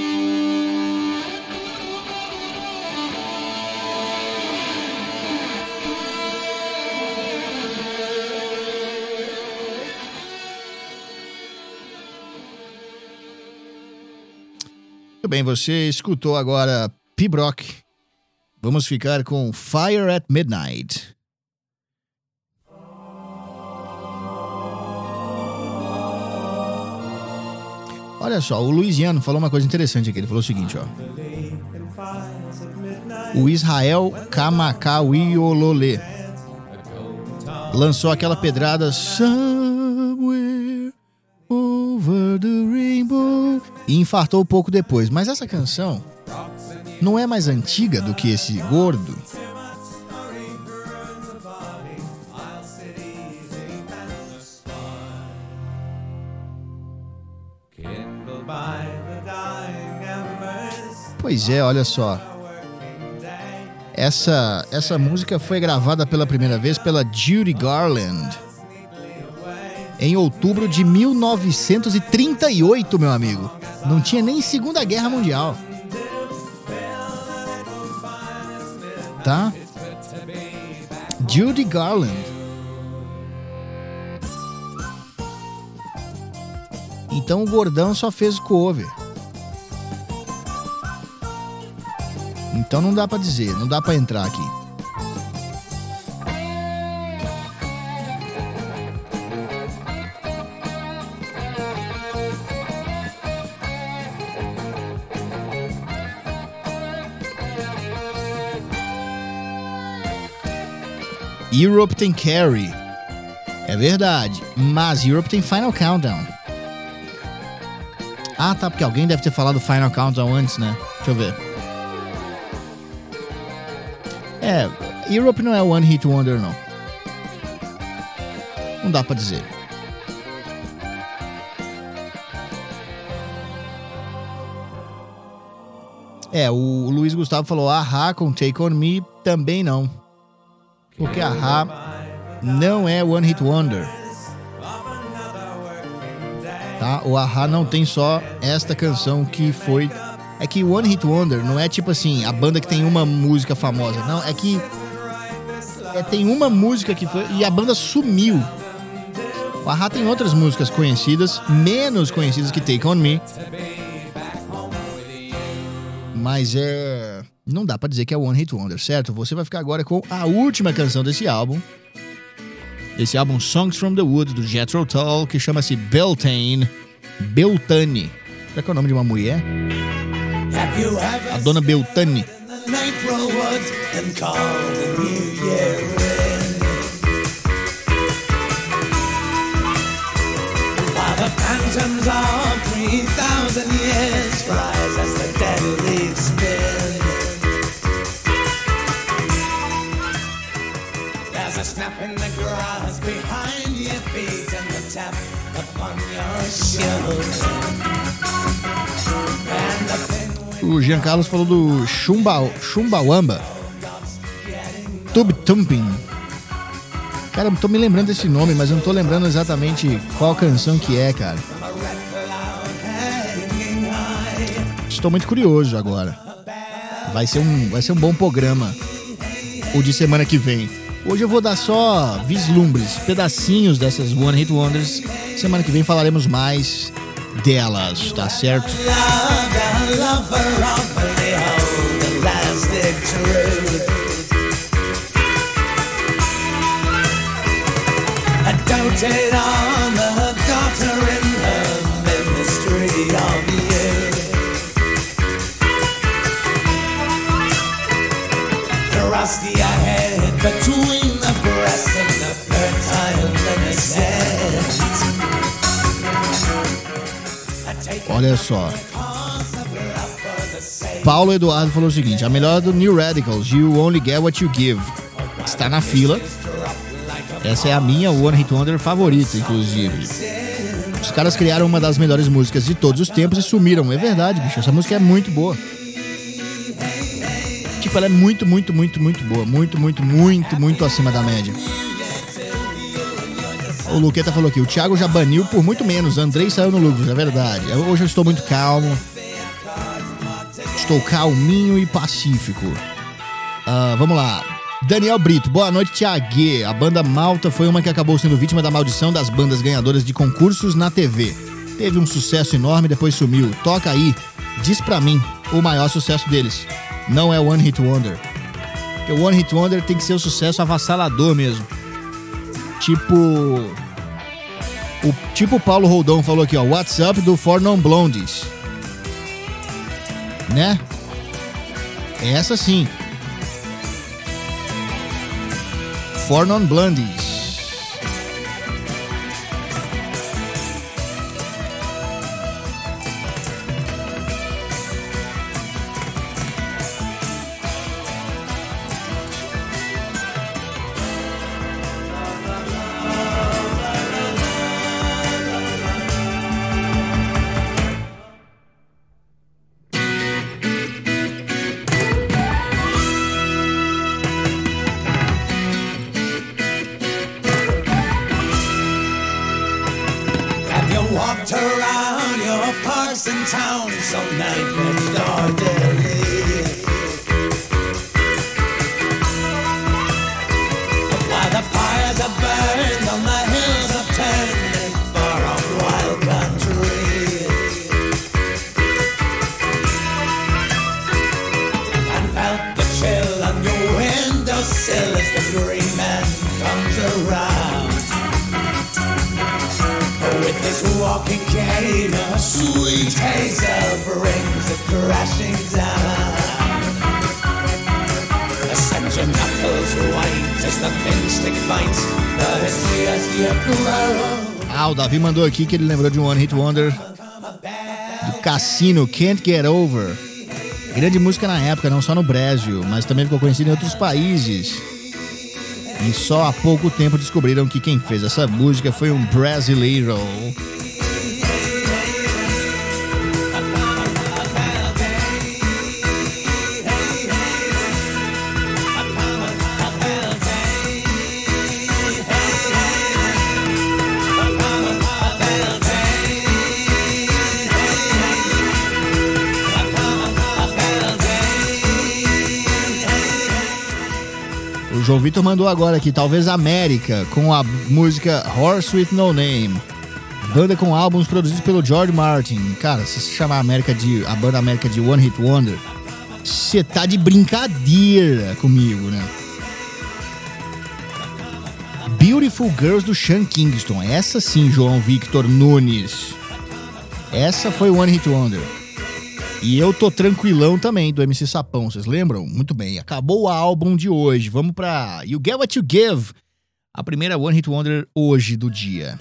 Speaker 3: Muito bem, você escutou agora P-Brock. Vamos ficar com Fire at Midnight. Olha só, o Luiziano falou uma coisa interessante aqui. Ele falou o seguinte, ó. O Israel Kamakawiolole lançou aquela pedrada Somewhere Over the Rainbow e infartou pouco depois. Mas essa canção não é mais antiga do que esse gordo? Pois é, olha só. Essa, essa música foi gravada pela primeira vez pela Judy Garland em outubro de mil novecentos e trinta e oito, meu amigo. Não tinha nem Segunda Guerra Mundial. Tá? Judy Garland. Então o gordão só fez cover. Então não dá pra dizer, não dá pra entrar aqui. Europe tem Carrie. É verdade, mas Europe tem Final Countdown. Ah, tá, porque alguém deve ter falado Final Countdown antes, né? Deixa eu ver. É, Europe não é One Hit Wonder, não. Não dá pra dizer. É, o Luiz Gustavo falou A-ha com Take On Me, também não. Porque A-ha não é One Hit Wonder. Tá? O A-ha não tem só esta canção que foi... É que One Hit Wonder não é tipo assim, a banda que tem uma música famosa. Não, é que é, tem uma música que foi... E a banda sumiu. O A-ha tem outras músicas conhecidas, menos conhecidas que Take On Me. Mas é... Não dá pra dizer que é One Hit Wonder, certo? Você vai ficar agora com a última canção desse álbum. Esse álbum Songs From The Woods, do Jethro Tull, que chama-se Beltane. Beltane. Será que é o nome de uma mulher? A Dona Beltane.
Speaker 4: The phantoms of three thousand years rise as the dead leaves spin. There's a snap in the grass behind your feet and the tap upon your shoulder. And the thin
Speaker 3: O Jean Carlos falou do Chumba, Chumbawamba. Tube Thumping. Cara, eu tô me lembrando desse nome, mas eu não tô lembrando exatamente qual canção que é, cara. Estou muito curioso agora. Vai ser um, vai ser um bom programa o de semana que vem. Hoje eu vou dar só vislumbres, pedacinhos dessas One Hit Wonders. Semana que vem falaremos mais delas, tá certo?
Speaker 4: Doted on the daughter in the ministry of you. Thrust your head between the breasts and the fertile innocence.
Speaker 3: Olha só. Paulo Eduardo falou o seguinte: a melhor do New Radicals, You Only Get What You Give, está na fila. Essa é a minha One Hit Wonder favorita, inclusive. Os caras criaram uma das melhores músicas de todos os tempos e sumiram. É verdade, bicho. Essa música é muito boa. Tipo, ela é muito, muito, muito, muito boa. Muito, muito, muito, muito acima da média. O Luqueta falou aqui: o Thiago já baniu por muito menos. Andrei saiu no lucro, é verdade. Hoje eu estou muito calmo. Estou calminho e pacífico. Uh, vamos lá. Daniel Brito, boa noite, Thiago. A banda Malta foi uma que acabou sendo vítima da maldição das bandas ganhadoras de concursos na T V. Teve um sucesso enorme, depois sumiu. Toca aí, diz pra mim, o maior sucesso deles. Não é One Hit Wonder. Porque o One Hit Wonder tem que ser um sucesso avassalador mesmo. Tipo... O, tipo o Paulo Roldão falou aqui, ó. What's Up do Four Non Blondes. Né? Essa sim. Four Non Blondes.
Speaker 4: walked around your parks in town, so night next orderly. While the fires are burned on the hills of Tennessee, far off wild country, and felt the chill on your windowsill as the green man comes around. With this walking cane, a sweet hazel brings it crashing down. Send your knuckles white as the thin stick bites, but it's just you grow.
Speaker 3: Ah, o Davi mandou aqui que ele lembrou de um One Hit Wonder do Cassino, Can't Get Over. Grande música na época, não só no Brasil, mas também ficou conhecida em outros países. E só há pouco tempo descobriram que quem fez essa música foi um brasileiro. João Vitor mandou agora aqui, talvez América, com a música Horse with No Name. Banda com álbuns produzidos pelo George Martin. Cara, se se chamar América de, a banda América de One Hit Wonder, você tá de brincadeira comigo, né? Beautiful Girls do Sean Kingston. Essa sim, João Victor Nunes. Essa foi One Hit Wonder. E eu tô tranquilão também, do M C Sapão, vocês lembram? Muito bem, acabou o álbum de hoje. Vamos pra You Get What You Give, a primeira One Hit Wonder hoje do dia.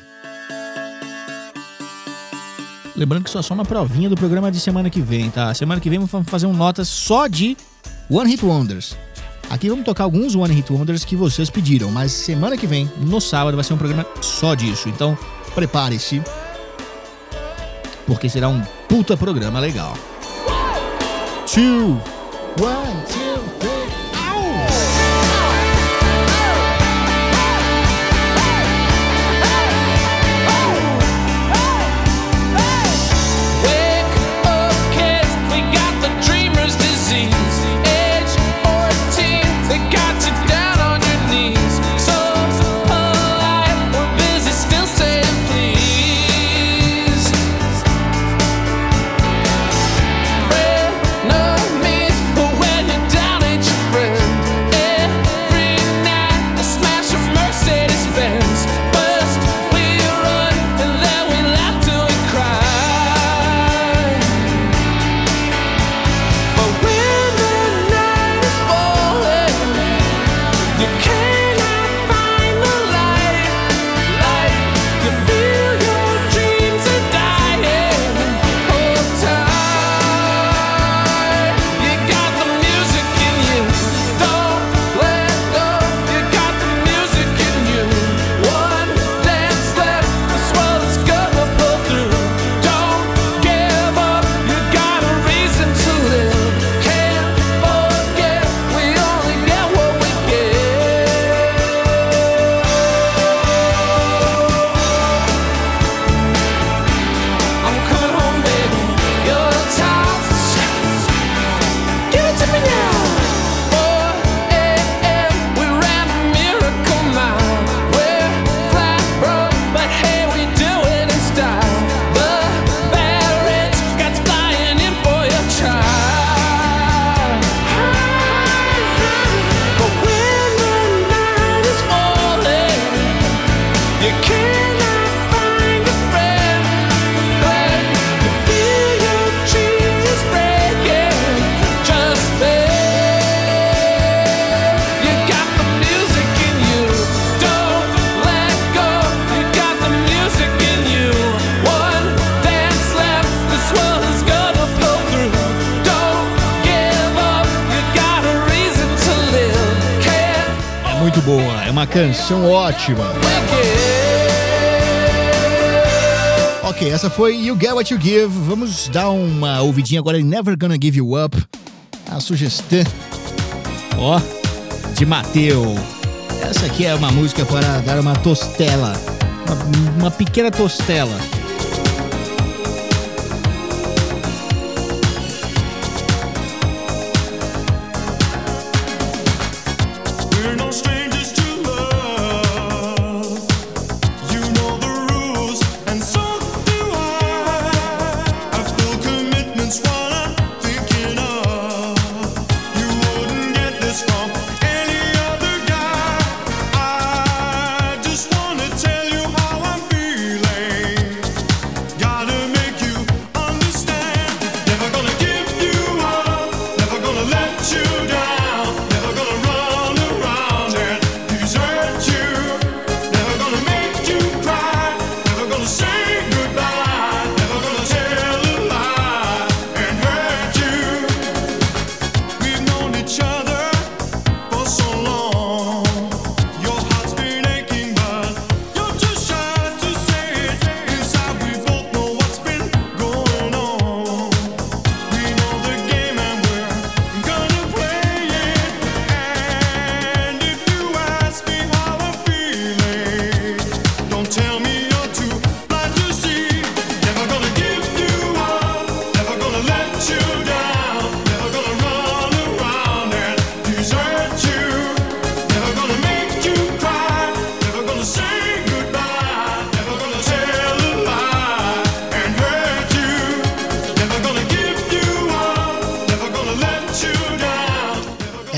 Speaker 3: Lembrando que isso é só uma provinha do programa de semana que vem, tá? Semana que vem vamos fazer um notas só de One Hit Wonders. Aqui vamos tocar alguns One Hit Wonders que vocês pediram, mas semana que vem, no sábado, vai ser um programa só disso. Então, prepare-se, porque será um puta programa legal. Two, one, two, three, ow! Boa, é uma canção ótima. Ok, essa foi You Get What You Give. Vamos dar uma ouvidinha agora em Never Gonna Give You Up. A sugestão, ó, de Mateu. Essa aqui é uma música para dar uma tostela, uma, uma pequena tostela.
Speaker 5: Just wanna tell you how I'm feeling.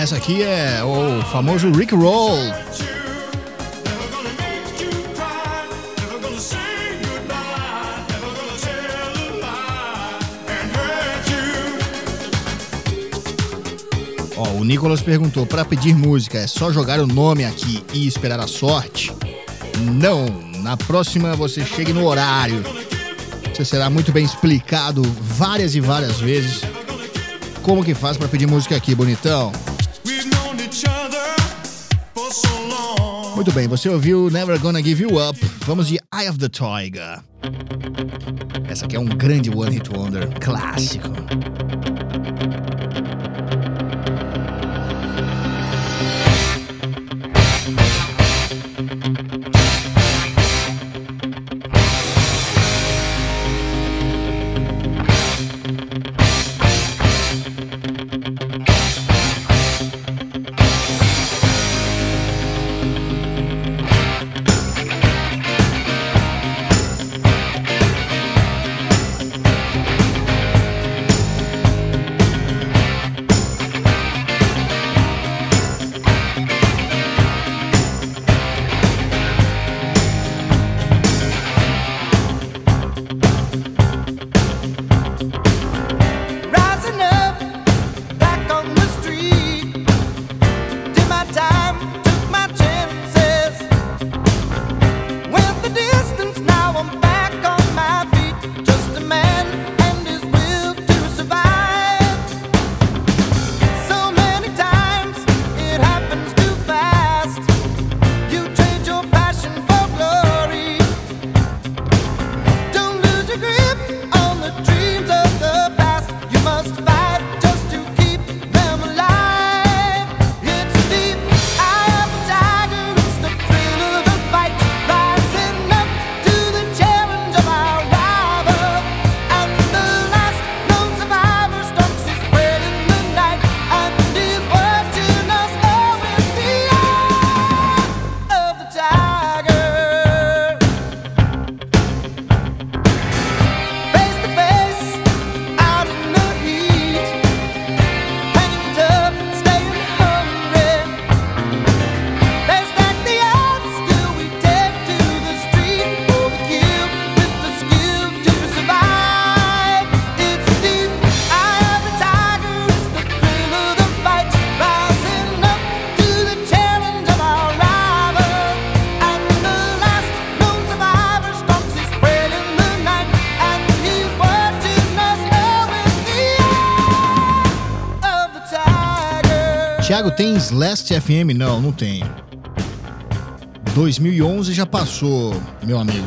Speaker 3: Essa aqui é o famoso Rick Roll. Ó, o Nicolas perguntou, para pedir música é só jogar o nome aqui e esperar a sorte? Não, na próxima você chegue no horário. Você será muito bem explicado várias e várias vezes como que faz para pedir música aqui, bonitão. Muito bem, você ouviu Never Gonna Give You Up. Vamos de Eye of the Tiger. Essa aqui é um grande One Hit Wonder clássico. Thiago, tem Last F M? Não, não tem. dois mil e onze já passou, meu amigo.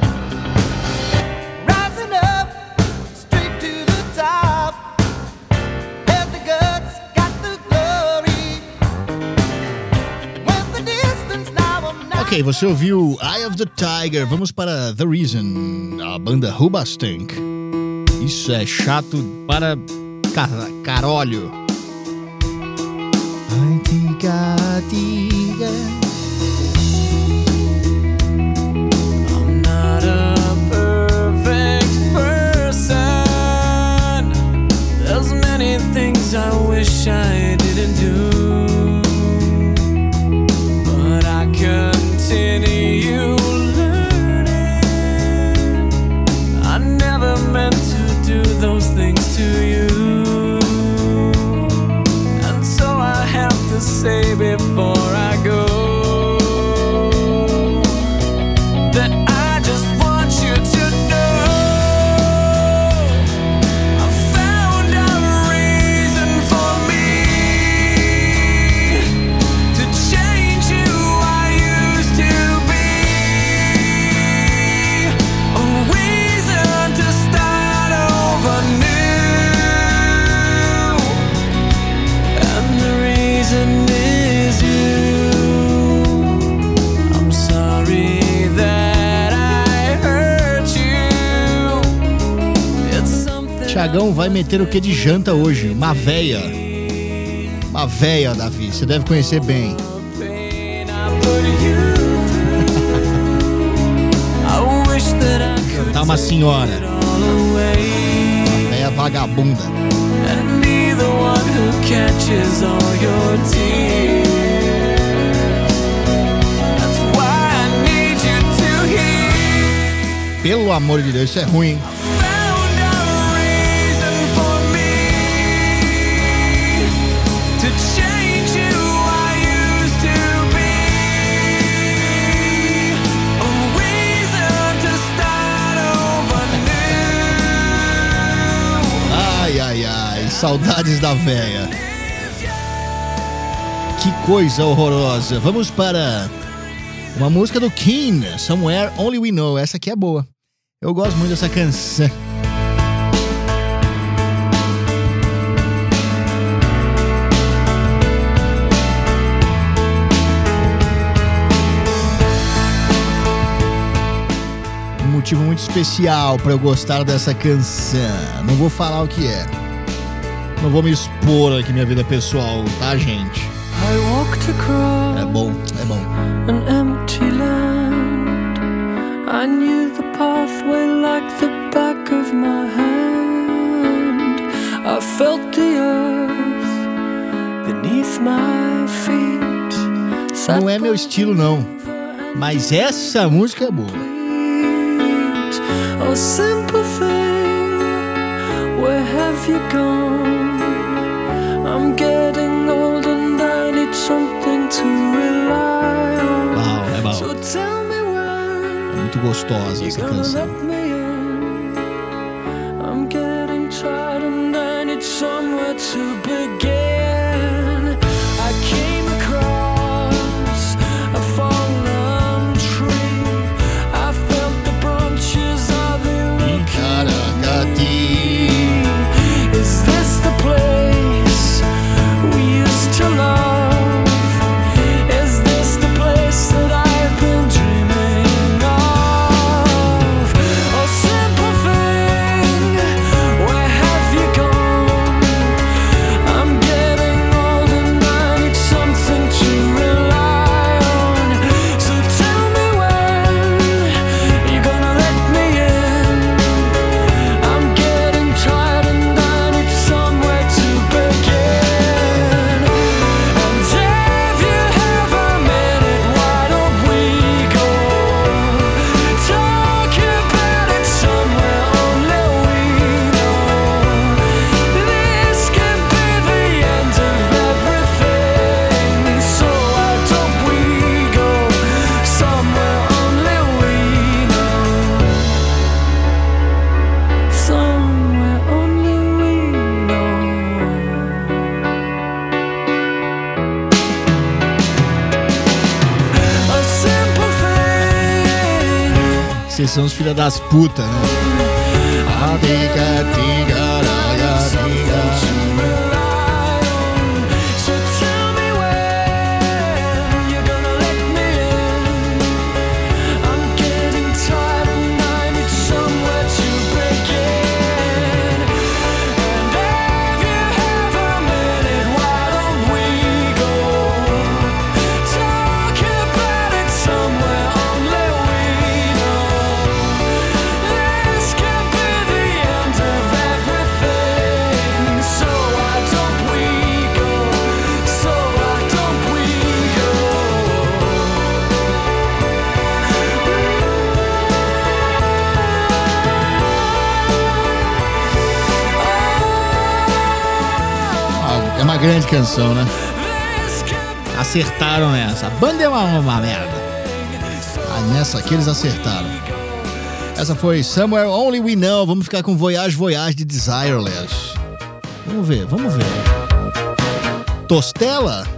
Speaker 3: Ok, você ouviu Eye of the Tiger. Vamos para The Reason, a banda Hoobastank. Isso é chato para car carolho. Ai, tiga, tiga.
Speaker 2: I'm not a perfect person. There's many things I wish I didn't do. But I continue learning. I never meant to do those things to you. And so I have to say before I go that I just want you to know I found a reason for me to change who I used to be. A reason to start over new. And the reason is you. I'm sorry that I hurt you. It's something
Speaker 3: Thiagão vai meter o que de janta hoje? Uma véia. Uma véia, Davi. Você deve conhecer bem.
Speaker 2: pain I put you through. I wish that I could
Speaker 3: Tá uma senhora.
Speaker 2: all away.
Speaker 3: Véia vagabunda.
Speaker 2: And be the the one who catches all your tears. That's why I need you to hear.
Speaker 3: Pelo amor de Deus, isso é ruim, hein?
Speaker 2: Found a reason for me to change who I used to be. A reason to start over new.
Speaker 3: Ai, ai, ai, saudades da véia. Que coisa horrorosa. Vamos para uma música do Keane, Somewhere Only We Know. Essa aqui é boa. Eu gosto muito dessa canção. Um motivo muito especial para eu gostar dessa canção. Não vou falar o que é. Não vou me expor aqui minha vida pessoal, tá, gente?
Speaker 2: I walked across
Speaker 3: É bom, é bom.
Speaker 2: an empty land. I knew the pathway like the back of my hand. I felt the earth beneath my feet.
Speaker 3: Não é meu estilo, não. Mas essa música é boa.
Speaker 2: Oh, simple thing, where have you gone? I'm getting old and I need something to rely on.
Speaker 3: Uau, é bom.
Speaker 2: So tell me when
Speaker 3: É muito gostosa
Speaker 2: you're
Speaker 3: essa
Speaker 2: gonna
Speaker 3: canção.
Speaker 2: let me in. I'm getting tired and I need somewhere to begin. I came across a fallen tree. I felt the branches of it.
Speaker 3: Caracati.
Speaker 2: Is this the place we used to love? Is this the place that I've been dreaming of? Oh, simple thing, where have you gone? I'm getting old and I need something to rely on. So tell me when you're gonna let me in. I'm getting tired and I need somewhere to begin. And if you have a minute, why don't we go talk about it somewhere only we know? This could be the end of everything. So why don't we go somewhere only we know? Somewhere only we know. A simple thing.
Speaker 3: Vocês são os filha das putas, né? Diga, diga, raga, diga.
Speaker 2: So tell me when you're gonna let me in. I'm getting tired and I need somewhere to begin. And if you have a minute, why don't we go talk about it somewhere only we know? This could be the end of everything. So why don't we go? So why don't we go?
Speaker 3: Ah, é uma grande canção, né?
Speaker 2: This could
Speaker 3: Acertaram nessa. A banda é uma, uma merda. Ah, nessa aqui eles acertaram. Essa foi Somewhere Only We Know. Vamos ficar com Voyage Voyage de Desireless. Vamos ver, vamos ver. Tostela?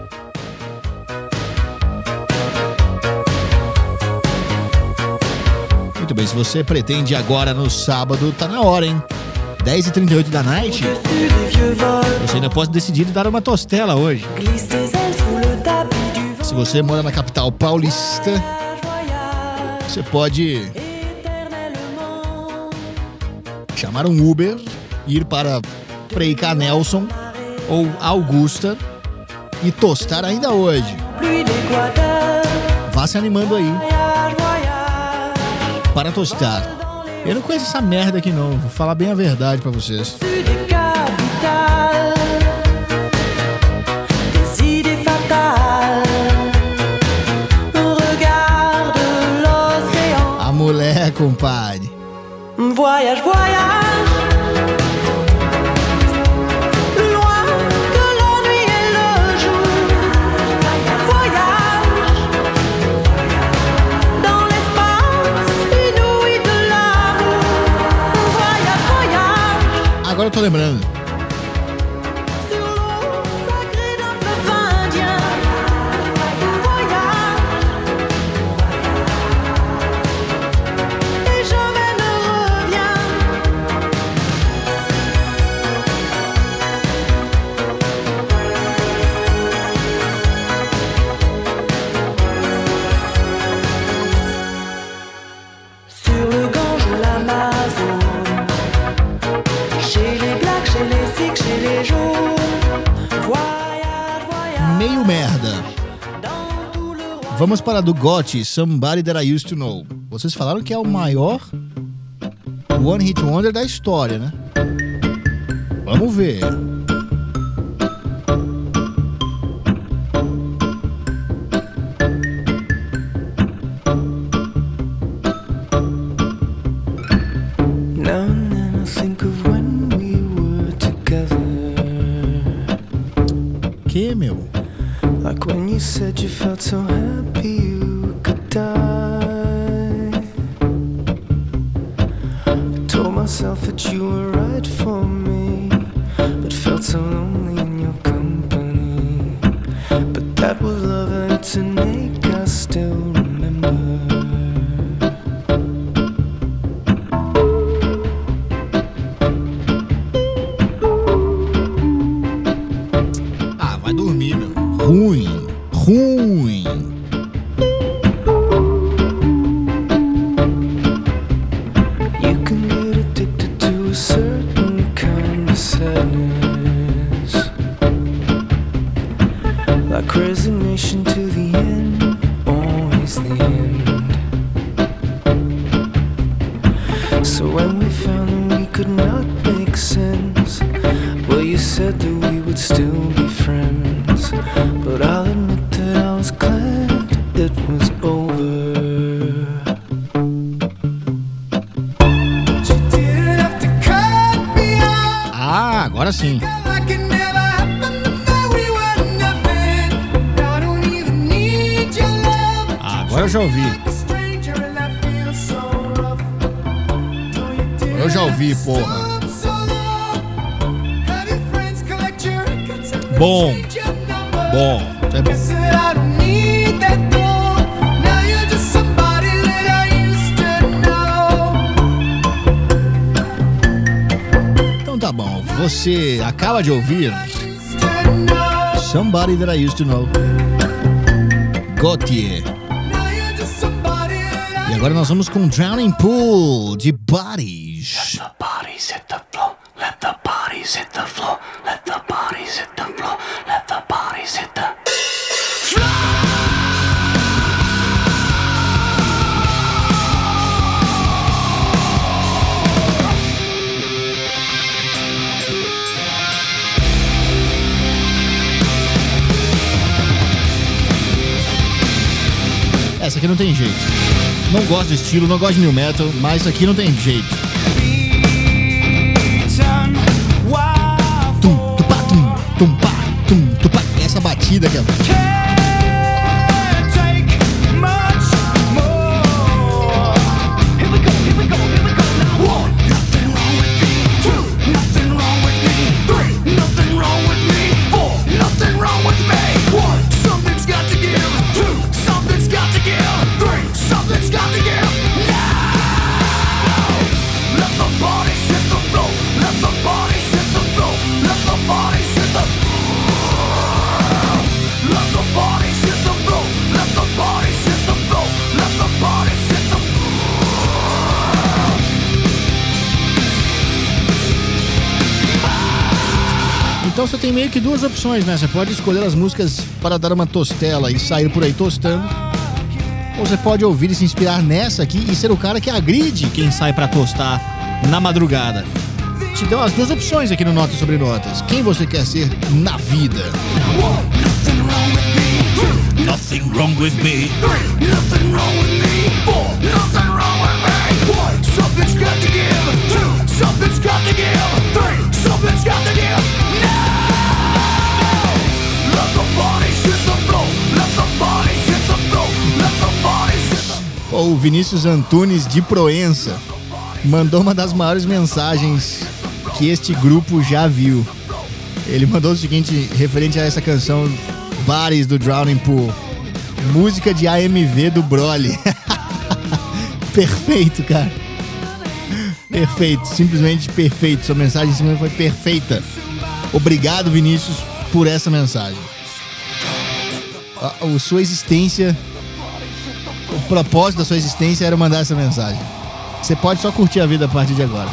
Speaker 3: Muito bem, se você pretende agora no sábado, tá na hora, hein? dez e trinta e oito da night. Você ainda pode decidir dar uma tostela hoje. Se você mora na capital paulista, você pode chamar um Uber, ir para Freica Nelson ou Augusta e tostar ainda hoje. Vá se animando aí para tostar. Eu não conheço essa merda aqui não, vou falar bem a verdade pra vocês. compadre.
Speaker 2: Voyage, voyage, plus loin que la nuit et le jour. Voyage, dans l'espace inouï de l'amour. Voyage, voyage.
Speaker 3: Agora eu tô lembrando.
Speaker 2: Sur l'eau sacrée d'un fleuve indien. Voyage, et jamais ne reviens. Sur le Gange ou l'Amazone, chez les blacks, chez les sikhs, chez les jaunes. Voyage, voyage,
Speaker 3: Meio merda.
Speaker 2: dans tout le roi.
Speaker 3: Vamos para do Gotti, Somebody That I Used To Know. Vocês falaram que é o maior One Hit Wonder da história, né? Vamos ver.
Speaker 2: Now and then I think of when we were together.
Speaker 3: Que, meu?
Speaker 2: Like when you said you felt so happy you could die. I told myself that you were right for me, but felt so lonely in your company. But that was love and it's an ache I still remember.
Speaker 3: Ah, vai dormir, meu. Ruim. Ruim.
Speaker 2: You can get addicted to a certain kind of sadness, like resignation to the end, always the end. So when we found that we could not make sense, well, you said that we would still be friends, but I'll admit that I was glad it was over.
Speaker 3: Ah, agora sim. Agora eu já ouvi. Eu já ouvi, porra. Bom. Bom. É bom. Então tá bom. Você acaba de ouvir Somebody That I Used To Know, Gautier. E agora nós vamos com Drowning Pool, de Bodies.
Speaker 5: Let the bodies hit the floor. Let the bodies hit the floor. Let the bodies hit the floor. Let the bodies hit the
Speaker 3: Essa aqui não tem jeito. Não gosto do estilo, não gosto de new metal, mas isso aqui não tem jeito. Tum, tupá, tum, tum, pá, tum, tupá. Essa batida que é... Então você tem meio que duas opções, né? Você pode escolher as músicas para dar uma tostela e sair por aí tostando, ou você pode ouvir e se inspirar nessa aqui e ser o cara que agride quem sai pra tostar na madrugada. Te dão as duas opções aqui no Notas sobre Notas. Quem você quer ser na vida?
Speaker 5: nothing wrong with me. Nothing wrong with me. Nothing wrong with me.
Speaker 3: Vinícius Antunes de Proença mandou uma das maiores mensagens que este grupo já viu. Ele mandou o seguinte, referente a essa canção Bodies do Drowning Pool: música de A M V do Broly. Perfeito, cara. Perfeito, simplesmente perfeito. Sua mensagem simplesmente foi perfeita. Obrigado, Vinícius, por essa mensagem. A, a sua existência, o propósito da sua existência era mandar essa mensagem. Você pode só curtir a vida a partir de agora.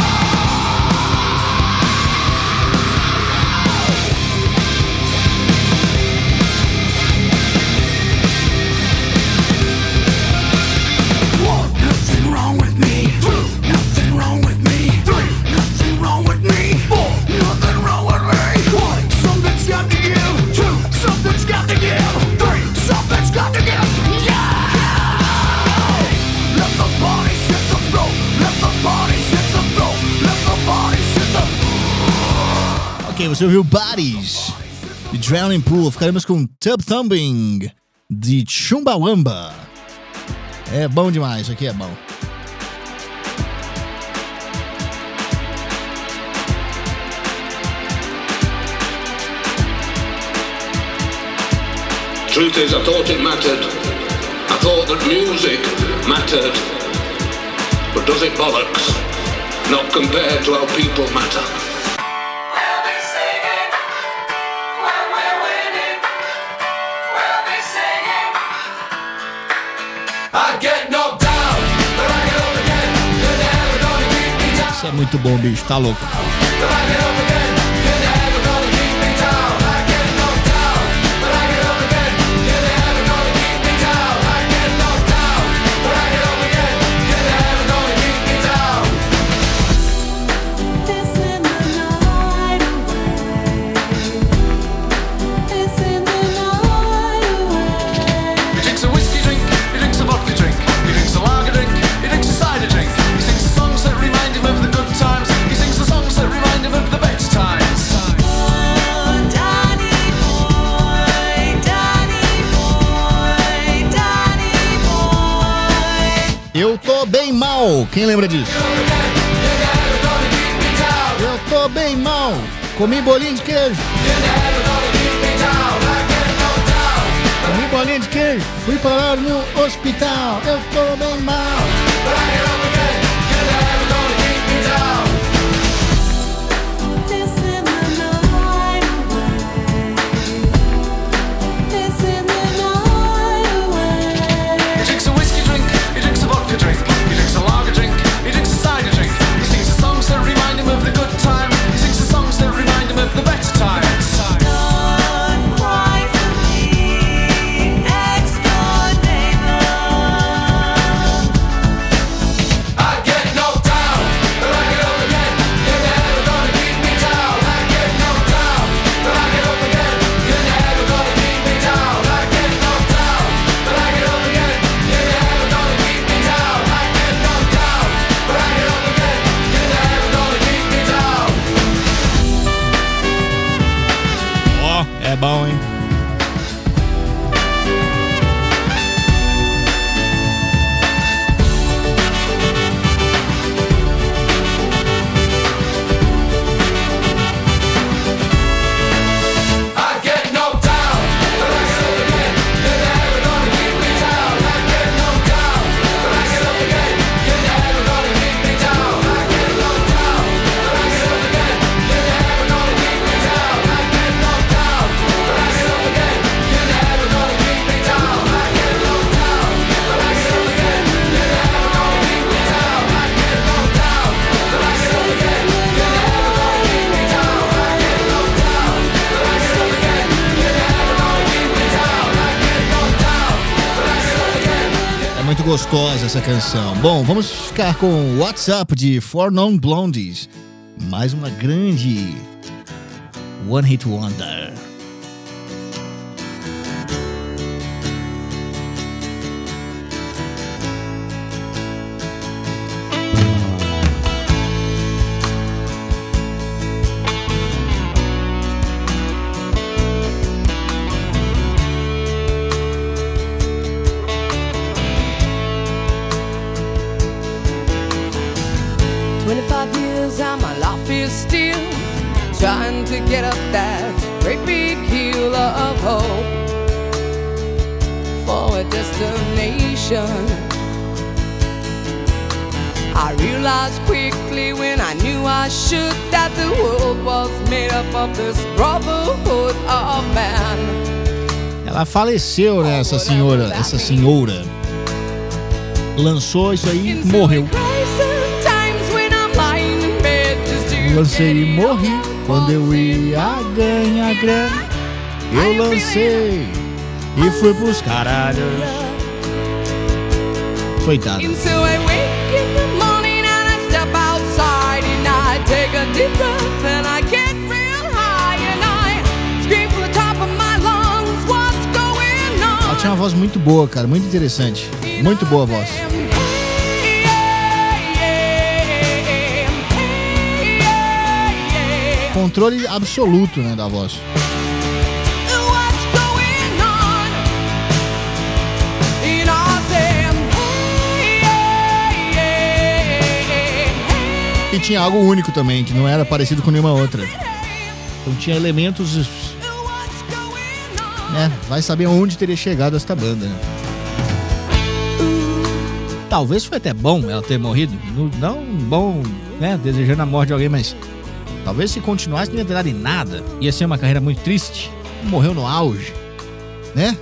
Speaker 3: Ok, você ouviu Bodies de Drowning Pool. Ficaremos com Tub Thumping de Chumbawamba. É bom demais, isso aqui é bom.
Speaker 6: Truth is, I thought it mattered. I thought that music mattered. But does it bollocks? Not compared to how people matter.
Speaker 2: We'll be singing when we're winning. We'll be singing. I get knocked down, but I get up again. You're never gonna keep me down.
Speaker 3: Isso é muito bom, bicho, tá louco.
Speaker 2: But I get up again. You're never gonna keep me down. I get knocked down, but I get up again. You're never gonna keep me down. I get knocked down, but I get up again. You're never gonna keep me down.
Speaker 7: It's in the night away. It's in the night away.
Speaker 2: He drinks a whiskey drink, he drinks a vodka drink, he drinks a lager drink, he drinks a cider drink. He sings the songs that remind him of the good times. He sings the songs that remind him of the best times.
Speaker 7: Oh, Danny boy, Danny boy, Danny boy.
Speaker 3: Eu tô bem mal. Quem lembra disso? Eu tô bem mal. Comi bolinho de queijo. Comi bolinha de queijo. Fui parar no hospital. Eu tô bem mal.
Speaker 7: It's in the night away. It's in the night away.
Speaker 2: He drinks a whiskey drink, he drinks a vodka drink, he drinks a lager drink, he drinks a cider drink. He sings the songs that remind him of the good times. He sings the songs that remind him of the better times.
Speaker 7: Don't cry for me, ex-door neighbor.
Speaker 2: I get knocked down, but I get up again. You're never gonna keep me down. I get knocked down, but I get up again. You're never gonna keep me down. I get knocked down, but I get up again. You're never gonna keep me down. I get knocked down, but I get up again. You're never gonna keep me down.
Speaker 3: Ó, é bom, hein?
Speaker 2: I get knocked down, but I get up again. You're never gonna keep me down. I get knocked down, but I get up again. You're never gonna keep me down. I get knocked down, but I get up again. You're never gonna keep me down. I get knocked down, but I get up again. You're never gonna keep me down. I get knocked down, but I get up again. You're never gonna keep me down. I get knocked down, but I get up again. You're never gonna keep me down. I get knocked down, but I get up again. You're never gonna keep me down. I get knocked down, but I get up again.
Speaker 3: É muito gostosa essa canção. Bom, vamos ficar com WhatsApp de Four Non Blondes. Mais uma grande One Hit Wonder.
Speaker 8: knows how my life is still trying to get up that great big hill of hope for a destination. I realized quickly when I knew I should that the world was made up of this brotherhood of man.
Speaker 3: Ela faleceu, né, essa senhora, essa senhora. Lançou isso aí e morreu. Lancei e morri quando eu ia ganhar grana. Eu lancei e fui pros caralhos. Coitado. Ela tinha uma voz muito boa, cara, muito interessante. Muito boa a voz. Controle absoluto, né, da voz. E tinha algo único também, que não era parecido com nenhuma outra. Então tinha elementos, né, vai saber onde teria chegado esta banda, né? Talvez foi até bom ela ter morrido. Não bom, né, desejando a morte de alguém, mas talvez se continuasse não ia ter dado em nada. Ia ser uma carreira muito triste. Morreu no auge, né?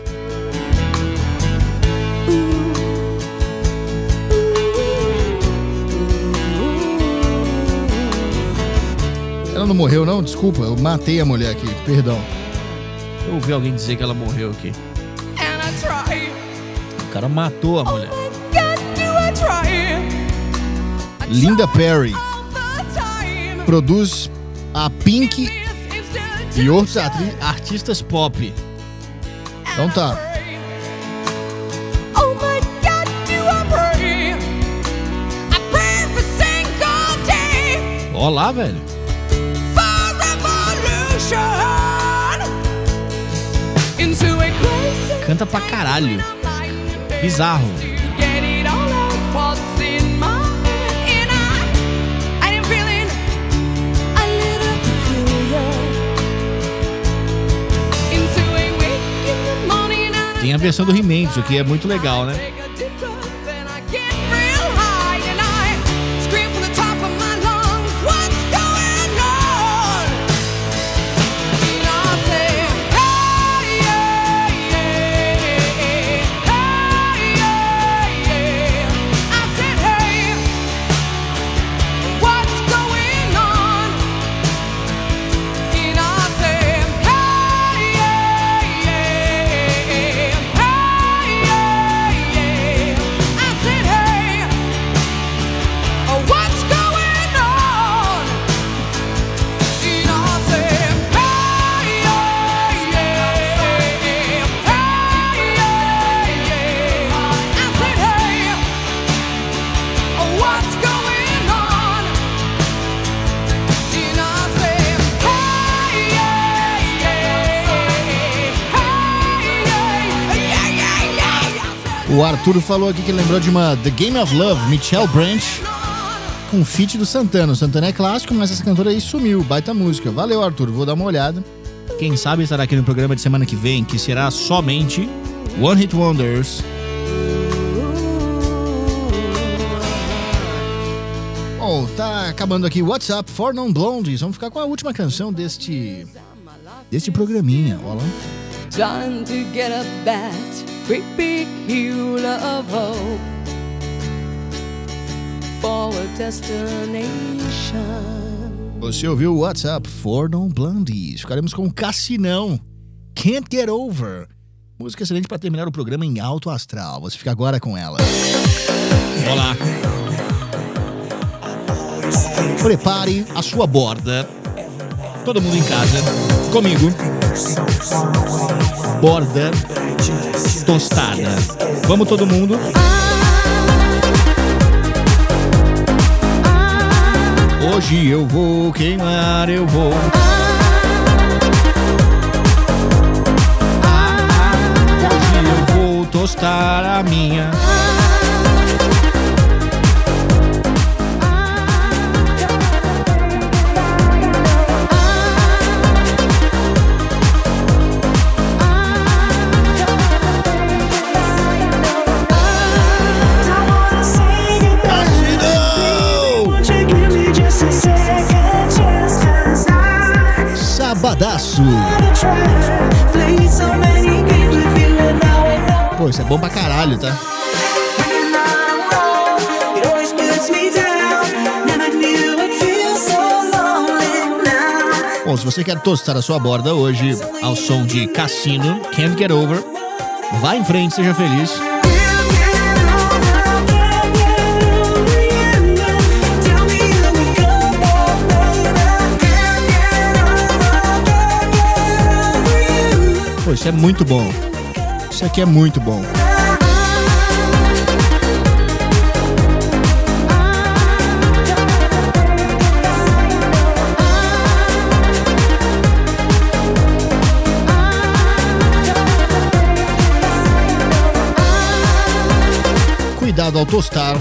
Speaker 3: Ela não morreu não? Desculpa, eu matei a mulher aqui, perdão. Eu ouvi alguém dizer que ela morreu aqui. O cara matou a mulher. Linda Perry produz a Pink e outros atri- artistas pop. Então tá. Ó lá, velho. Canta pra caralho. Bizarro. Tem a versão do He-Man, isso aqui é muito legal, né? O Arthur falou aqui que ele lembrou de uma The Game of Love, Michelle Branch, com feat do Santana. O Santana é clássico, mas essa cantora aí sumiu. Baita música. Valeu, Arthur. Vou dar uma olhada. Quem sabe estará aqui no programa de semana que vem, que será somente One Hit Wonders. Bom, tá acabando aqui o WhatsApp for Non Blondies. Vamos ficar com a última canção deste deste programinha. Olha lá.
Speaker 8: Trying to get up that great big hill of hope for a destination.
Speaker 3: Você ouviu o WhatsApp for Non Blondies. Ficaremos com Cassinão, Can't Get Over. Música excelente para terminar o programa em alto astral. Você fica agora com ela. Olá. Prepare a sua borda. Todo mundo em casa, comigo. Borda tostada. Vamos todo mundo. Hoje eu vou queimar, eu vou. Hoje eu vou tostar a minha. Sabadaço. Pô, isso é bom pra caralho, tá? Bom, se você quer tostar a sua borda hoje ao som de Cassino, Can't Get Over, vá em frente, seja feliz. Pô, isso é muito bom. Isso aqui é muito bom. Cuidado ao tostar.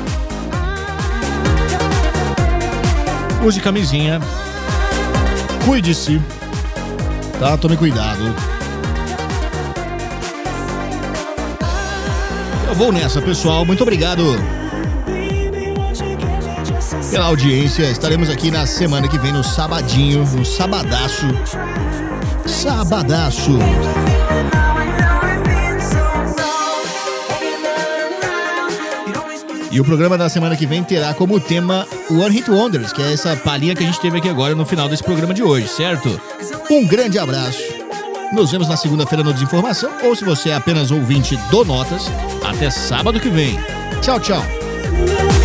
Speaker 3: Use camisinha. Cuide-se. Tá? Tome cuidado. Eu vou nessa, pessoal. Muito obrigado pela audiência. Estaremos aqui na semana que vem, no sabadinho, no sabadaço. Sabadaço. E o programa da semana que vem terá como tema One Hit Wonders, que é essa palhinha que a gente teve aqui agora no final desse programa de hoje, certo? Um grande abraço. Nos vemos na segunda-feira no Desinformação, ou se você é apenas ouvinte do Notas, até sábado que vem. Tchau, tchau.